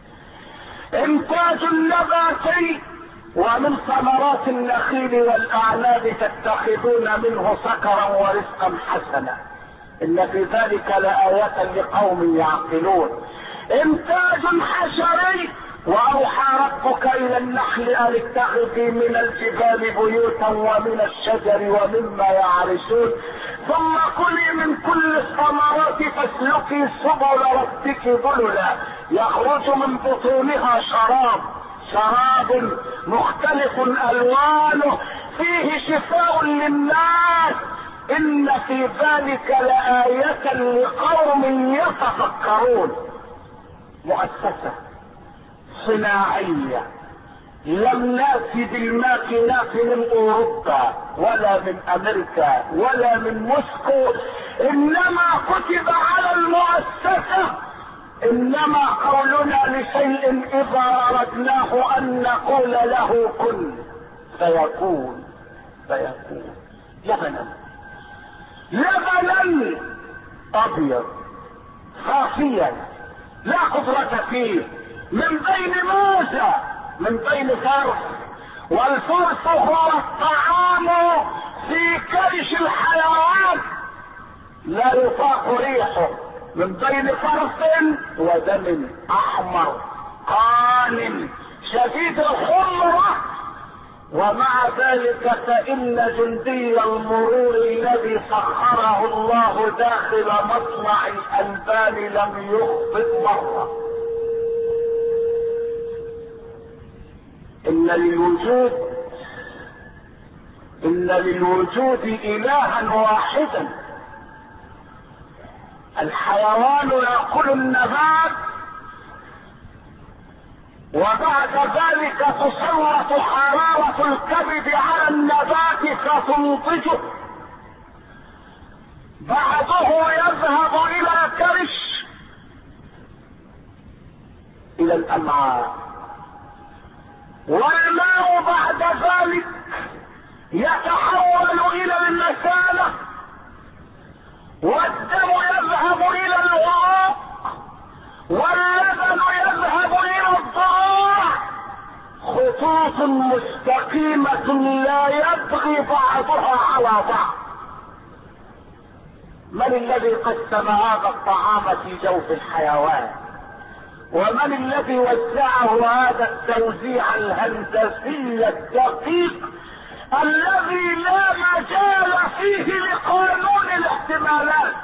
انتاج نباتي: ومن ثمرات النخيل والاعناب تتخذون منه سكرا ورزقا حسنا، ان في ذلك لآيات لقوم يعقلون. انتاج حشري: واوحى ربك الى النحل ان اتخذي من الجبال بيوتا ومن الشجر ومما يعرشون، ثم كلي من كل الثمرات فاسلكي سبل ربك ذللا يخرج من بطونها شراب شراب مختلف الوانه فيه شفاء للناس، ان في ذلك لآية لقوم يتفكرون. مؤسسة صناعية لم نأتي بالماكينات من اوروبا ولا من امريكا ولا من موسكو، انما كتب على المؤسسة: انما قولنا لشيء اذا اردناه ان نقول له كن فيكون فيكون. لبنا لبنا ابيض صافيا لا قدرة فيه، من بين موسى من بين فرث، والفرث هو الطعام في كرش الحيوان لا يطاق ريحه، من بين فرث ودم احمر قان شديد الحمرة. ومع ذلك فإن جندي المرور الذي سخره الله داخل مصنع الألبان لم يخطئ مرة. إن للوجود إن للوجود إلها واحدا. الحيوان يأكل النبات وبعد ذلك تسلط حرارة الكبد على النبات فتنضجه، بعضه يذهب الى الكرش الى الامعاء، والماء بعد ذلك يتحول الى المثانة، والدم يذهب الى العروق، واللبن يذهب الى الضراع، خطوط مستقيمة لا يبغي بعضها على بعض. من الذي قسم هذا الطعام في جوف الحيوان؟ ومن الذي وزعه هذا التوزيع الهندسي الدقيق الذي لا مجال فيه لقانون الاحتمالات؟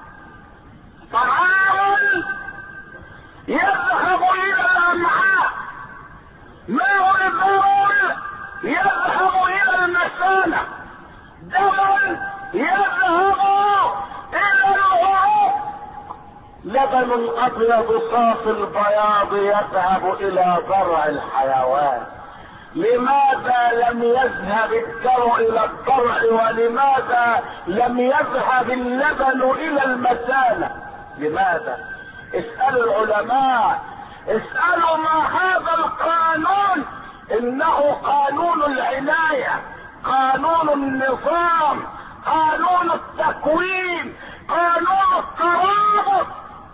طعام يذهب الى الامعاء، ماء البول يذهب الى المثانة، دم يذهب الى العروق، لبن ابيض صافي البياض يذهب الى ضرع الحيوان. لماذا لم يذهب الدرع الى الضرع؟ ولماذا لم يذهب اللبن الى المثانة؟ لماذا؟ اسألوا العلماء، اسألوا ما هذا القانون. انه قانون العناية، قانون النظام، قانون التكوين، قانون الترابط.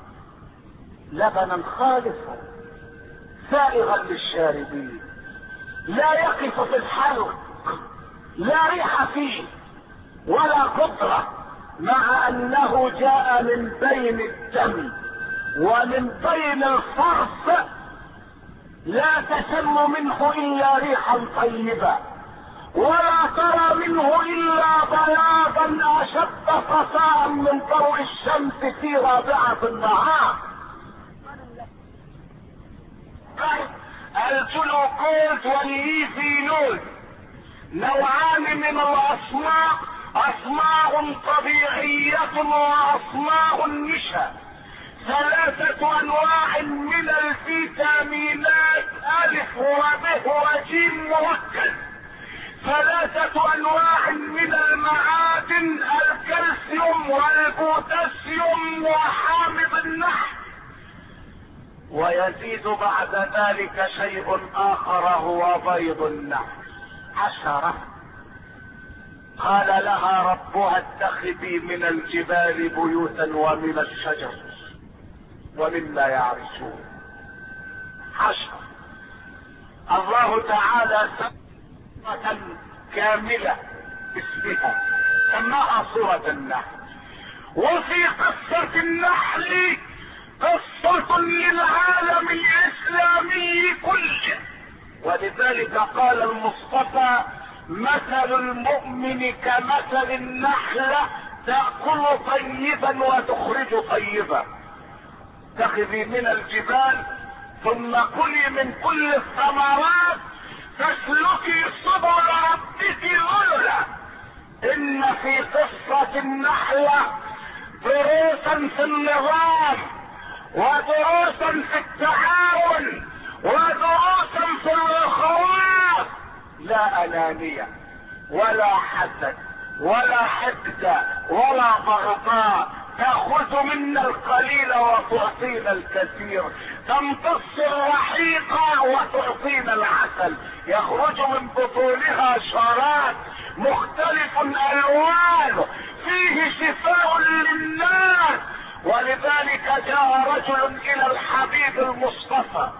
لبنا خالصا سائغا للشاربين، لا يقف في الحلق، لا ريح فيه ولا قدرة، مع انه جاء من بين الدم ومن بين الفرث، لا تشم منه الا ريحا طيبة، ولا ترى منه الا بياضا اشد صفاء من ضوء الشمس في رابعة النهار. الجلوكوز والليفينول نوعان من الاسماء، اسماء طبيعية واصماء نشا. ثلاثة انواع من الفيتامينات الف وب وجيم مركز. ثلاثة انواع من المعادن الكالسيوم والبوتاسيوم وحامض النحل. ويزيد بعد ذلك شيء اخر هو بيض النحل. حشرة قال لها ربها اتخذي من الجبال بيوتا ومن الشجر ومما يعرشون. حشرة الله تعالى سورة كاملة اسمها سماها سورة النحل. وفي قصة النحل قصة للعالم الاسلامي كله، ولذلك قال المصطفى مثل المؤمن كمثل النحلة تأكل طيبا وتخرج طيبا. اتخذي من الجبال ثم كلي من كل الثمرات تسلكي سبل ربك ذللا. ان في قصة النحلة دروسا في النظام، ودروسا في التعاون، ودروسا في الاخوات. لا انانية ولا حسد ولا حقد ولا بغضاء تأخذ منا القليل وتعطينا الكثير، تمتص الرحيق وتعطينا العسل، يخرج من بطونها شراب مختلف الألوان فيه شفاء للناس. ولذلك جاء رجل إلى الحبيب المصطفى،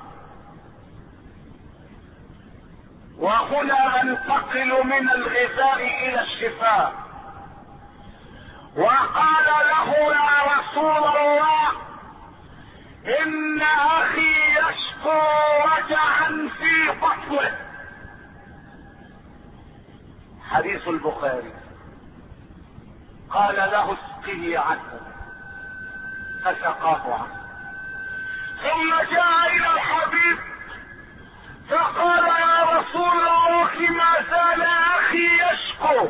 وهنا ننتقل من الغذاء إلى الشفاء، وقال له يا رسول الله إن أخي يشكو وجعا في بطنه. حديث البخاري. قال له اسقه عسل، فسقاه عسل. ثم جاء إلى الحبيب فقال يا رسول الله ما زال أخي يشكو،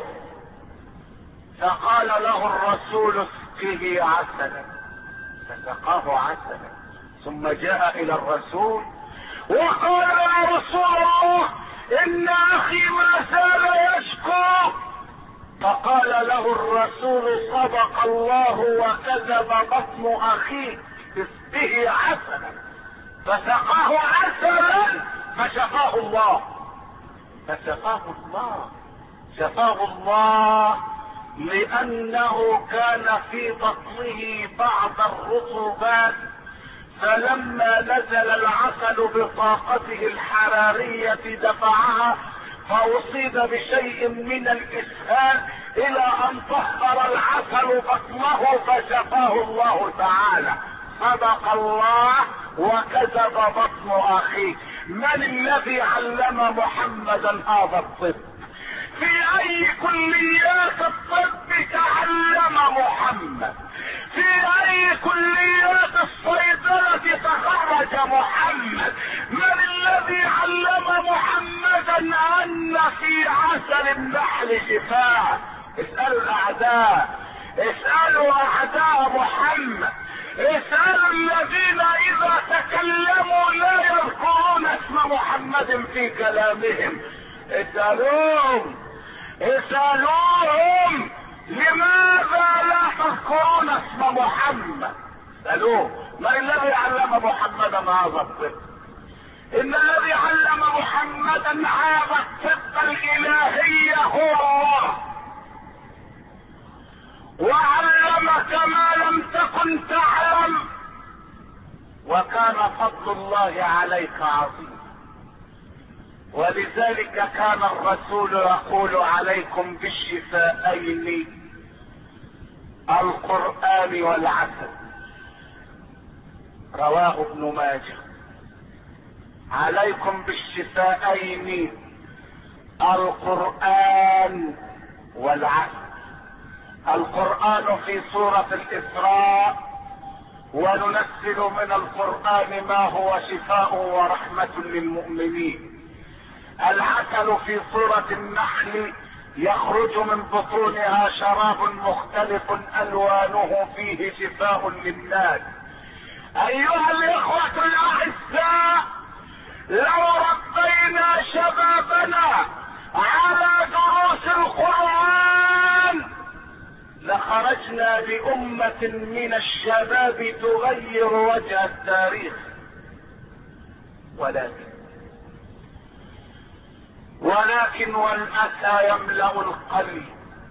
فقال له الرسول اسقه عسلا، فسقاه عسلا. ثم جاء إلى الرسول وقال يا رسول الله إن أخي ما زال يشكو، فقال له الرسول صدق الله وكذب بطن أخيك، اسقه عسلا، فسقاه عسلا فشفاه الله، فشفاه الله، شفاه الله لأنه كان في بطنه بعض الرطوبات، فلما نزل العسل بطاقته الحرارية دفعها فأصيب بشيء من الإسهال إلى أن طهر العسل بطنه فشفاه الله تعالى. صدق الله وكذب بطن أخيه. من الذي علم محمدا هذا الطب؟ في أي كليات الطب تعلم محمد؟ في أي كليات الصيدلة تخرج محمد؟ من الذي علم محمدا أن في عسل النحل شفاء؟ اسألوا الأعداء، اسألوا أعداء محمد، اسألوا الذين إذا تكلموا لا يذكرون اسم محمد في كلامهم. اسألوهم اسألوهم لماذا لا تذكرون اسم محمد؟ اسألوه ما الذي علم محمدا هذا الطب؟ إن الذي علم محمدا هذا الطب الإلهي هو الله، وعلمك ما لم تكن تعلم، وكان فضل الله عليك عظيم. ولذلك كان الرسول يقول عليكم بالشفاءين القرآن والعسل، رواه ابن ماجه. عليكم بالشفاءين القرآن والعسل. القرآن في سورة الإسراء وننزل من القرآن ما هو شفاء ورحمة للمؤمنين. العسل في سورة النحل يخرج من بطونها شراب مختلف ألوانه فيه شفاء للناس. أيها الإخوة الأعزاء، لو ربينا شبابنا على دروس القرآن لخرجنا بأمة من الشباب تغير وجه التاريخ. ولكن ولكن والأسى يملأ القلب،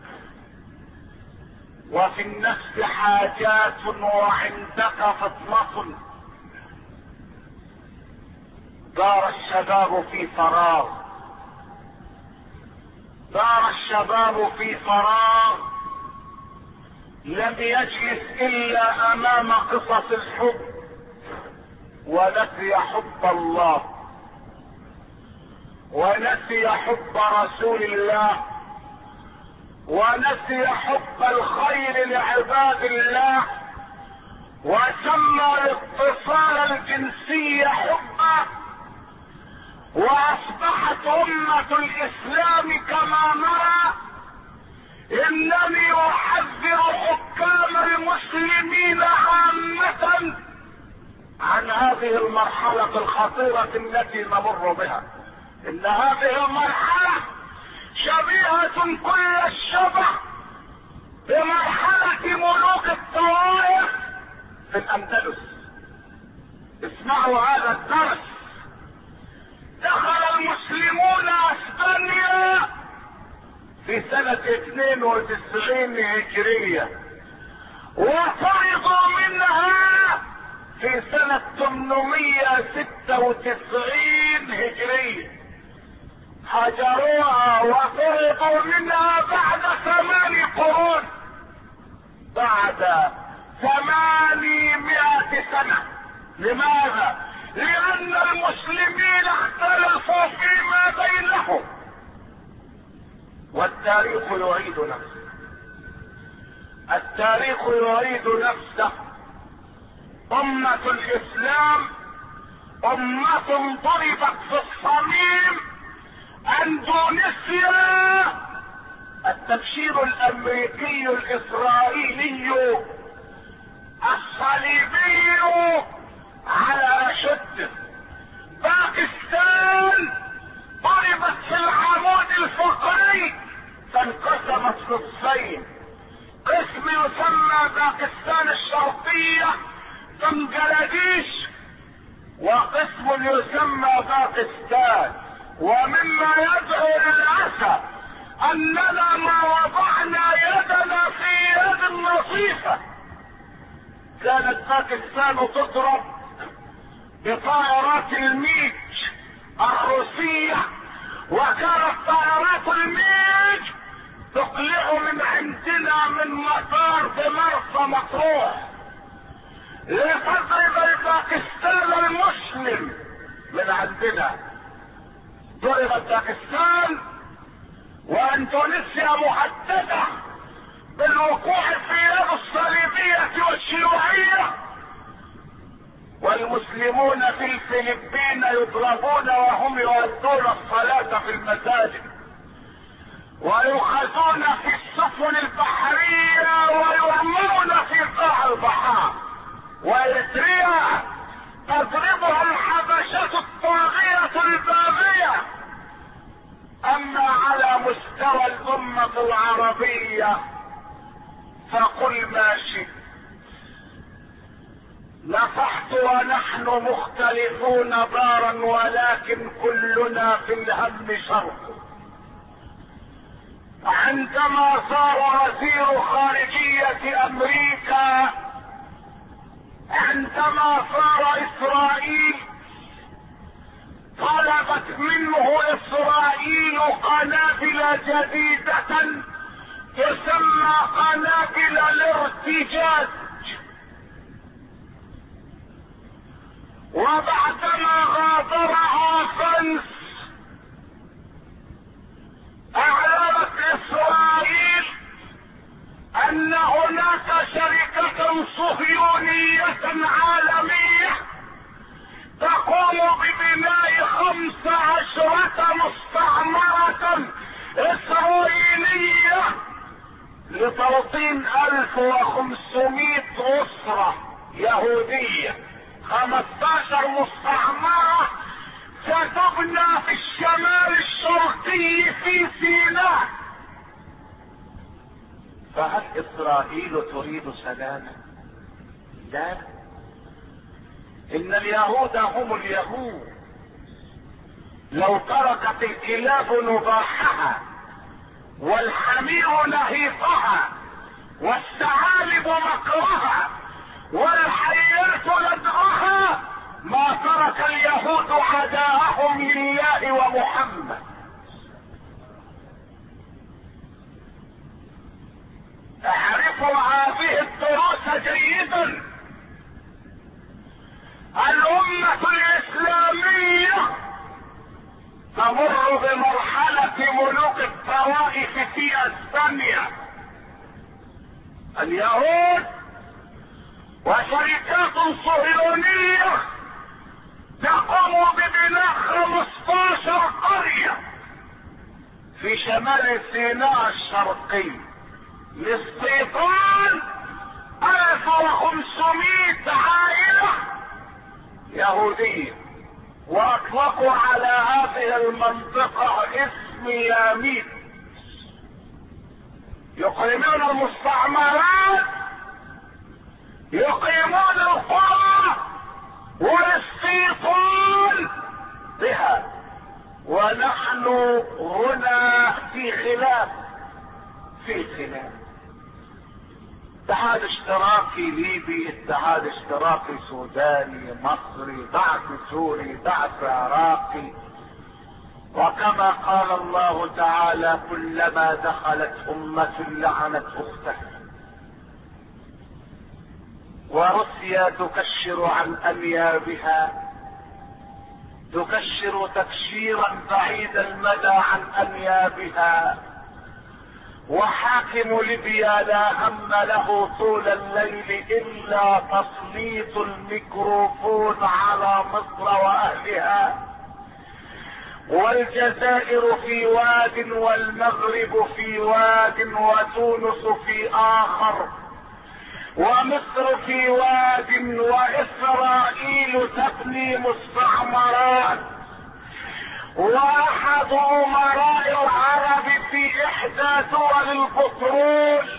وفي النفس حاجات وعندك فطنة. دار الشباب في فراغ، دار الشباب في فراغ، لم يجلس إلا أمام قصص الحب ونسي حب الله، ونسي حب رسول الله، ونسي حب الخير لعباد الله، وسمى الاتصال الجنسي حبا. واصبحت امة الاسلام كما نرى، انني احذر حكام المسلمين عامة عن هذه المرحلة الخطيرة التي نمر بها. ان هذه المرحلة شبيهة كل الشبه بمرحلة ملوك الطوائف في الأندلس. اسمعوا هذا الدرس. دخل المسلمون اسبانيا في سنة اثنين وتسعين هجرية، وطردوا منها في سنة ثمانمائة وستة وتسعين هجرية. هجروها وطردوا منها بعد ثمان قرون، بعد ثمانمائة سنة. لماذا؟ لأن المسلمين اختلفوا فيما بينهم، والتاريخ يعيد نفسه. التاريخ يعيد نفسه. أمة الإسلام أمة ضربت في الصميم. اندونيسيا، التبشير الامريكي الاسرائيلي الصليبي على شده. باكستان ضربت في العمود الفقري فانقسمت نصفين، قسم يسمى باكستان الشرقية بنغلاديش، وقسم يسمى باكستان. ومما يدعو للأسف أننا ما وضعنا يدنا في يد نظيفة. كانت باكستان تضرب بطائرات الميج الروسية، وكانت طائرات الميج تقلع من عندنا من مطار بمرسى مطروح لتضرب الباكستان المسلم من عندنا. ضربت باكستان واندونيسيا مهددة بالوقوع في يد الصليبية والشيوعية، والمسلمون في الفلبين يضربون وهم يؤدون الصلاة في المساجد، ويؤخذون في السفن البحرية ويرمون في قاع البحار. وإريتريا تضربها الحبشة الطاغية الباغية. اما على مستوى الامة العربية فقل ما شئت. نصحت ونحن مختلفون دارا، ولكن كلنا في الهم شرق. عندما صار وزير خارجية امريكا، عندما صار اسرائيل طلبت منه اسرائيل قنابل جديدة تسمى قنابل الارتجاج، وبعدما غادرها فرنس اعلنت اسرائيل ان هناك شركة صهيونية عالمية تقوم ببناء خمس عشرة مستعمرة اسرائيلية لتوطين الف وخمسمائة اسرة يهودية. خمستاشر مستعمرة ستبنى في الشمال الشرقي في سيناء. فهل اسرائيل تريد سلاما؟ لا، ان اليهود هم اليهود. لو تركت الكلاب نباحها والحمير نهيقها والثعالب مكرها والحيات لدغها ما ترك اليهود عداءهم لله ومحمد. اعرفوا هذه الدروس جيدا. الأمة الإسلامية تمر بمرحلة ملوك الطوائف في اسبانيا. اليهود وشركات صهيونية تقوم ببناء خمستاشر قرية في شمال سيناء الشرقي لاستيطان الف وخمسمائة عائلة يهودية، واطلقوا على هذه المنطقة اسم ياميت. يقيمون المستعمرات، يقيمون القرى والاستيطان بها، ونحن هنا في خلاف في خلاف اتحاد اشتراكي ليبي، اتحاد اشتراكي سوداني مصري، بعث سوري، بعث عراقي. وكما قال الله تعالى: كلما دخلت أمة لعنت أختها. وروسيا تكشر عن أنيابها، تكشر تكشيرا بعيد المدى عن أنيابها. وحاكم ليبيا لا هم له طول الليل إلا تسليط الميكروفون على مصر وأهلها. والجزائر في واد، والمغرب في واد، وتونس في آخر، ومصر في واد، وإسرائيل تبني مستعمرات. واحد امراء العرب في احدى دول البترول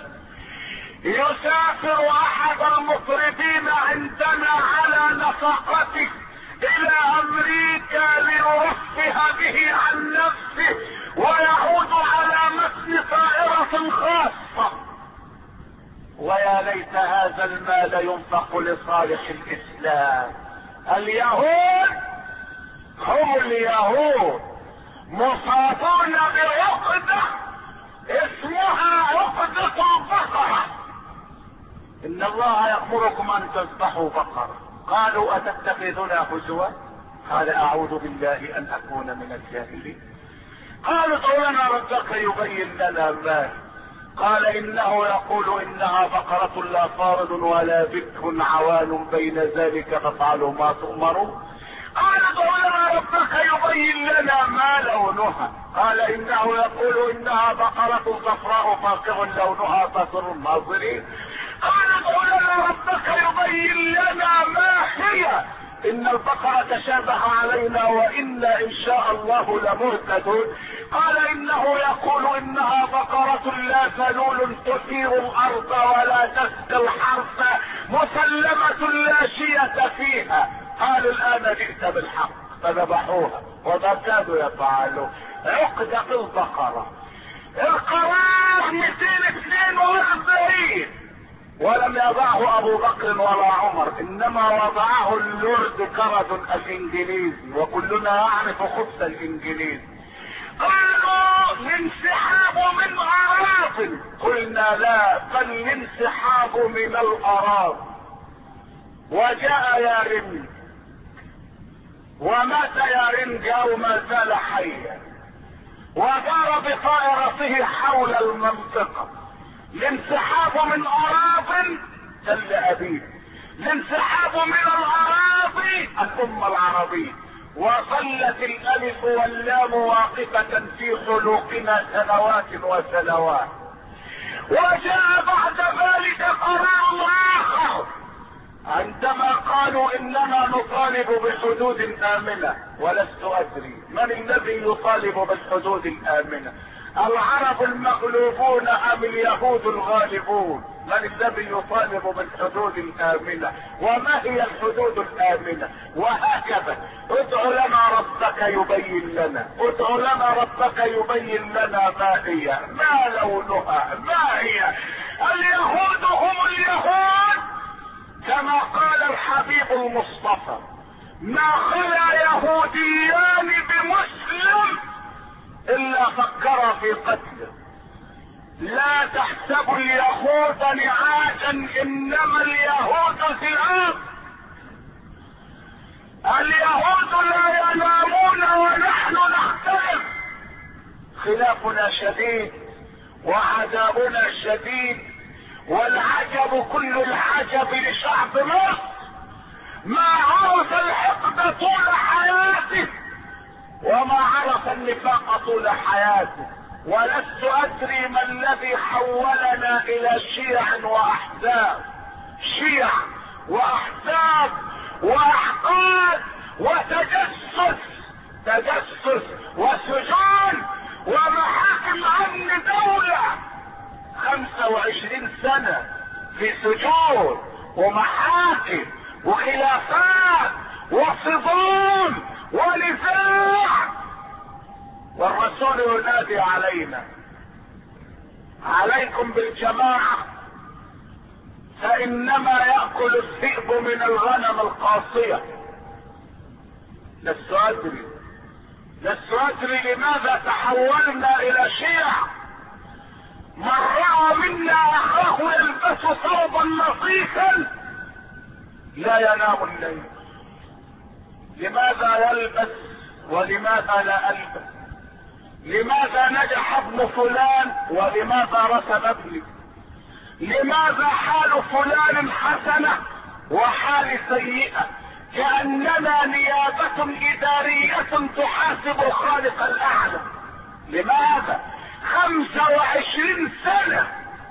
يسافر احد المطربين عندنا على نفقته الى امريكا ليرفه به عن نفسه، ويعود على متن طائرة خاصة. ويا ليت هذا المال ينفق لصالح الاسلام. اليهود هم اليهود مصابون بعقدة اسمها عقدة البقرة. ان الله يأمركم ان تذبحوا بقرة. قالوا: اتتخذنا هزوا؟ قال: اعوذ بالله ان اكون من الجاهلين. قالوا: ادع لنا ربك يبين لنا ما. قال: انه يقول انها بقرة لا فارض ولا بكر عوان بين ذلك فافعلوا ما تؤمرون. قال: ادع لنا ربك يبين لنا ما لونها. قال: انه يقول انها بقرة صفراء فاقع لونها تسر الناظرين. قال: ادع لنا ربك يبين لنا ما هي، ان البقرة تشابه علينا وانا ان شاء الله لمهتدون. قال: انه يقول انها بقرة لا ذلول تثير الارض ولا تسقي الحرث مسلمة لا شية فيها. قال: الان جئت بالحق. فذبحوها وما كانوا يفعلون. عقدة البقرة. القرار مئتين واثنين واربعين ولم يضعه ابو بكر ولا عمر، انما وضعه اللورد كاردون الانجليزي، وكلنا يعرف خبث الانجليزي. قالوا: الانسحاب من اراضٍ. قلنا: لا، بل الانسحاب من الاراضي. وجاء يارن ومات يارن وما زال حيا، ودار بطائرته حول المنطقة. الانسحاب من اراضٍ تل ابيب، الانسحاب من الاراضي الامة العربية. وظلت الالف واللام واقفة في حلوقنا سنوات وسنوات. وجاء بعد ذلك قرار اخر عندما قالوا اننا نطالب بحدود امنة. ولست ادري من الذي يطالب بالحدود الامنة، العرب المغلوبون ام اليهود الغالبون؟ من الذي يطالب بالحدود الامنة؟ وما هي الحدود الامنة؟ وهكذا. ادع لنا ربك يبين لنا، ادع لنا ربك يبين لنا ما هي، ما لونها، ما هي. اليهود هم اليهود كما قال الحبيب المصطفى: ما خلا يهوديان بمسلم الا فكر في قتله. لا تحسبوا اليهود نعاجا، انما اليهود ذئاب. اليهود لا ينامون ونحن نختلف، خلافنا شديد وعذابنا شديد. والعجب كل العجب لشعب مصر ما عرف الحقد طول حياته وما عرف النفاق طول حياته. ولست ادري ما الذي حولنا الى شيع واحزاب، شيع واحزاب واحقاد وتجسس، تجسس وسجون ومحاكم امن دولة. خمسة وعشرين سنة في سجون ومحاكم وخلافات وصدام ونزاع، والرسول ينادي علينا: عليكم بالجماعة فإنما يأكل الذئب من الغنم القاصية. لست أدري لست أدري لماذا تحولنا إلى شيع. من رأى منا أخاه يلبس ثوبا نظيفا لا ينام الليل. لماذا يلبس ولماذا لا ألبس؟ لماذا نجح ابن فلان ولماذا رسب ابني؟ لماذا حال فلان حسنة وحال سيئة؟ كأننا نيابة إدارية تحاسب الخالق الأعلى. لماذا؟ خمسة وعشرين سنة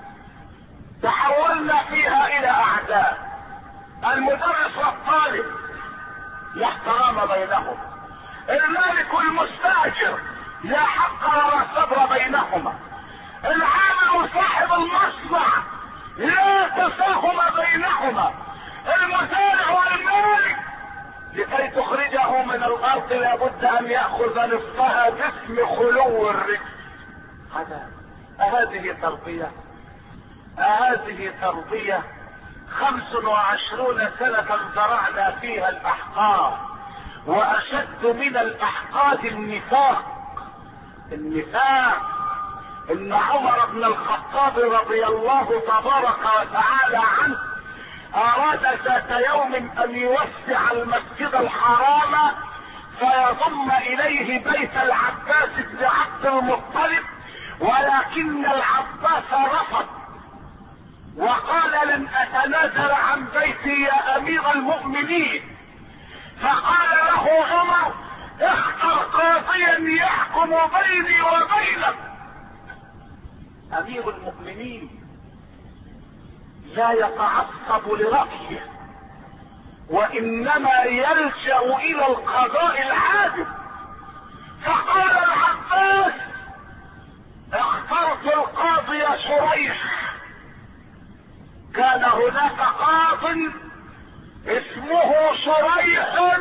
تحولنا فيها إلى أعداء. المدرس والطالب لا احترام بينهم، المالك والمستأجر لا حق ولا صبر بينهما، العامل وصاحب المصنع لا تساهم بينهما، المزارع والمالك لكي تخرجه من الارض لابد ان ياخذ نصفها باسم خلو الرزق. هذا هذه تربيه هذه تربيه خمس وعشرون سنة زرعنا فيها الاحقاد، واشد من الاحقاد النفاق. النفاق ان عمر بن الخطاب رضي الله تبارك وتعالى عنه اراد ذات يوم ان يوسع المسجد الحرام فيضم اليه بيت العباس بن عبد المطلب، ولكن العباس رفض وقال: لن اتنازل عن بيتي يا امير المؤمنين. فقال له عمر: اختر قاضيا يحكم بيني وبينك. امير المؤمنين لا يتعصب لرأيه، وانما يلجأ الى القضاء العادل. فقال العباس: اخترت القاضي شريح. كان هناك قاض اسمه شريح.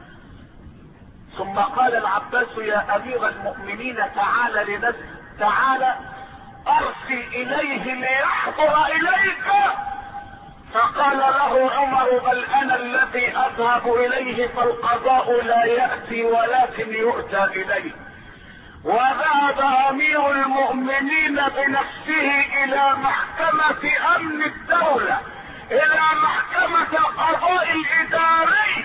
ثم قال العباس: يا امير المؤمنين تعال لنفسي، تعال ارسل اليه ليحضر اليك. فقال له عمر: بل انا الذي اذهب اليه، فالقضاء لا يأتي ولكن يؤتى اليه. وذهب امير المؤمنين بنفسه الى محكمة امن الدولة، الى محكمة القضاء الاداري،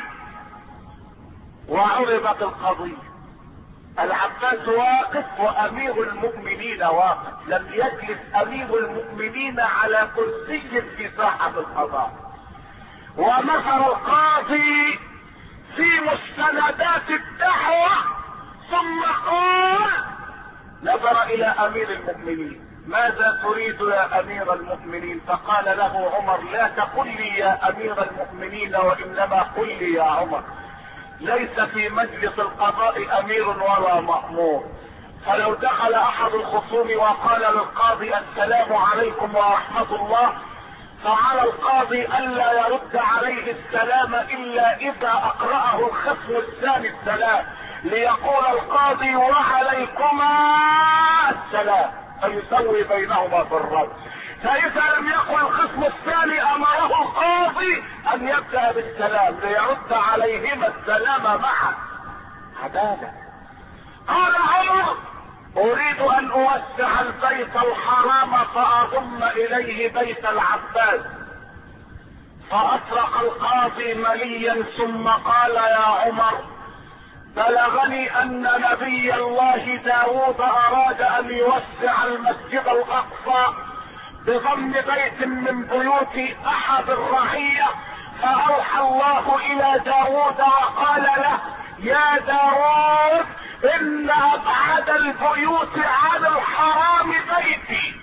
وعرضت القضية. العباس واقف وامير المؤمنين واقف. لم يجلس امير المؤمنين على كرسي في ساحة القضاء. ونظر القاضي في مستندات الدعوة ثم قال، نظر الى امير المؤمنين: ماذا تريد يا امير المؤمنين؟ فقال له عمر: لا تقل لي يا امير المؤمنين، وانما قل لي يا عمر. ليس في مجلس القضاء امير ولا مأمور، فلو دخل احد الخصوم وقال للقاضي: السلام عليكم ورحمة الله، فعلى القاضي الا يرد عليه السلام الا اذا اقرأه الخصم الثاني السلام، ليقول القاضي: وعليكما السلام، فيسوي بينهما في الرد. فاذا لم يقل الخصم الثاني امره القاضي ان يبدأ بالسلام ليرد عليهما السلام معا. عدالة. قال عمر: اريد ان اوسع البيت الحرام فاضم اليه بيت العباس. فاطرق القاضي مليا ثم قال: يا عمر، بلغني ان نبي الله داود اراد ان يوسع المسجد الاقصى بضم بيت من بيوت احد الرعية، فاوحى الله الى داود وقال له: يا داود، ان ابعد البيوت عن الحرام بيتي.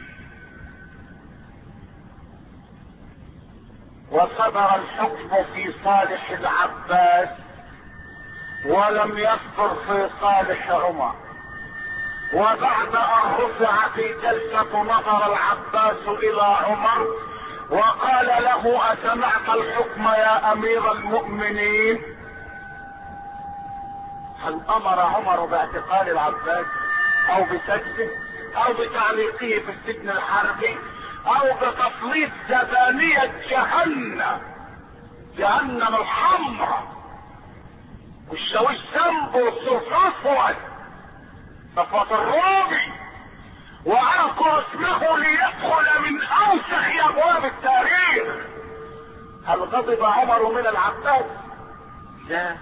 وصدر الحكم في صالح العباس ولم يصدر في صالح عمر. وبعد ان رفعت الجلسة نظر العباس الى عمر وقال له: اسمعت الحكم يا امير المؤمنين؟ هل امر عمر باعتقال العباس او بسجنه او بتعليقه في السجن الحربي او بتسليط زبانية جهنم جهنم الحمراء والشاويش ذنب والصفوة صفوة الرومي وألقوا اسمه ليدخل من أوسخ أبواب التاريخ؟ هل غضب عمر من العباس؟ لا.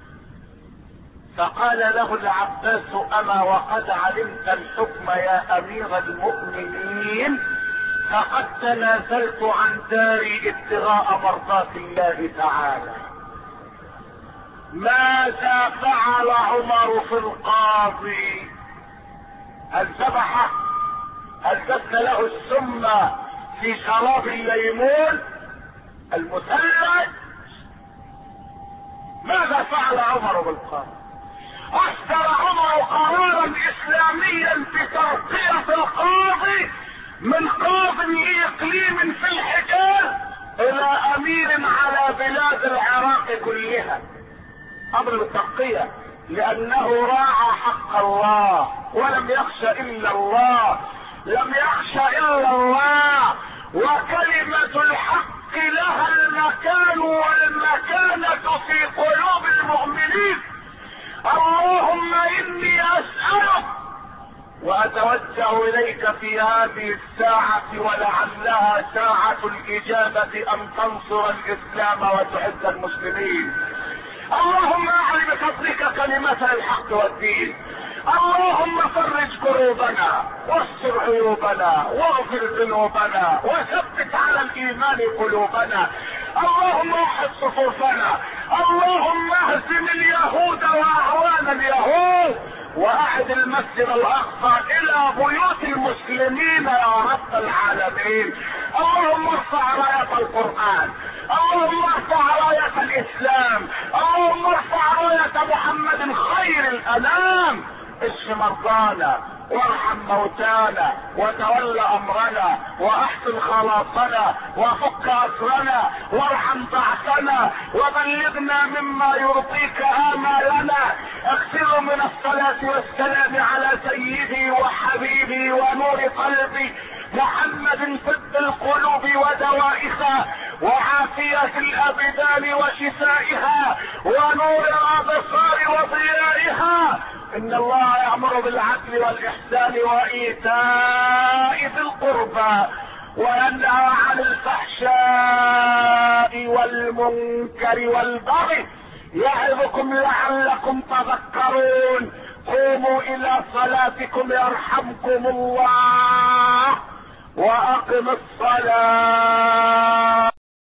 فقال له العباس: أما وقد علمت الحكم يا أمير المؤمنين فقد تنازلت عن داري ابتغاء مرضات الله تعالى. ماذا فعل عمر في القاضي؟ هل ذبحه؟ هل دس له السم في شراب الليمون المثلج؟ ماذا فعل عمر بالقاضي؟ اصدر عمر قرارا اسلاميا بترقية القاضي من قاضي اقليم في الحجاز الى امير على بلاد العراق كلها. امر بالترقية لانه راعى حق الله ولم يخش الا الله، لم يخش الا الله، وكلمة الحق لها المكان والمكانة في قلوب المؤمنين. اللهم اني اسألك واتوجه اليك في هذه الساعة ولعلها ساعة الاجابة ان تنصر الاسلام وتعز المسلمين. اللهم اعلي بفضلك كلمة الحق والدين. اللهم فرج كروبنا واستر عيوبنا واغفر ذنوبنا وثبت على الايمان قلوبنا. اللهم وحد صفوفنا. اللهم اهزم اليهود واعوان اليهود واعد المسجد الاقصى الى بيوت المسلمين يا رب العالمين. اللهم ارفع راية القرآن. اللهم ارفع راية الاسلام. اللهم ارفع راية محمد خير الانام. اشف مرضانا وارحم موتانا وتول امرنا واحسن خلاصنا وفك اسرنا وارحم ضعفنا وبلغنا مما يرضيك امالنا. اغسله من الصلاة والسلام على سيدي وحبيبي ونور قلبي محمد طب القلوب ودوائها وعافية الابدان وشفائها ونور الابصار وضيائها. ان الله يأمر بالعدل والاحسان وايتاء ذي القربى وينهى عن الفحشاء والمنكر والبغي يعظكم لعلكم تذكرون. قوموا الى صلاتكم يرحمكم الله واقم الصلاة.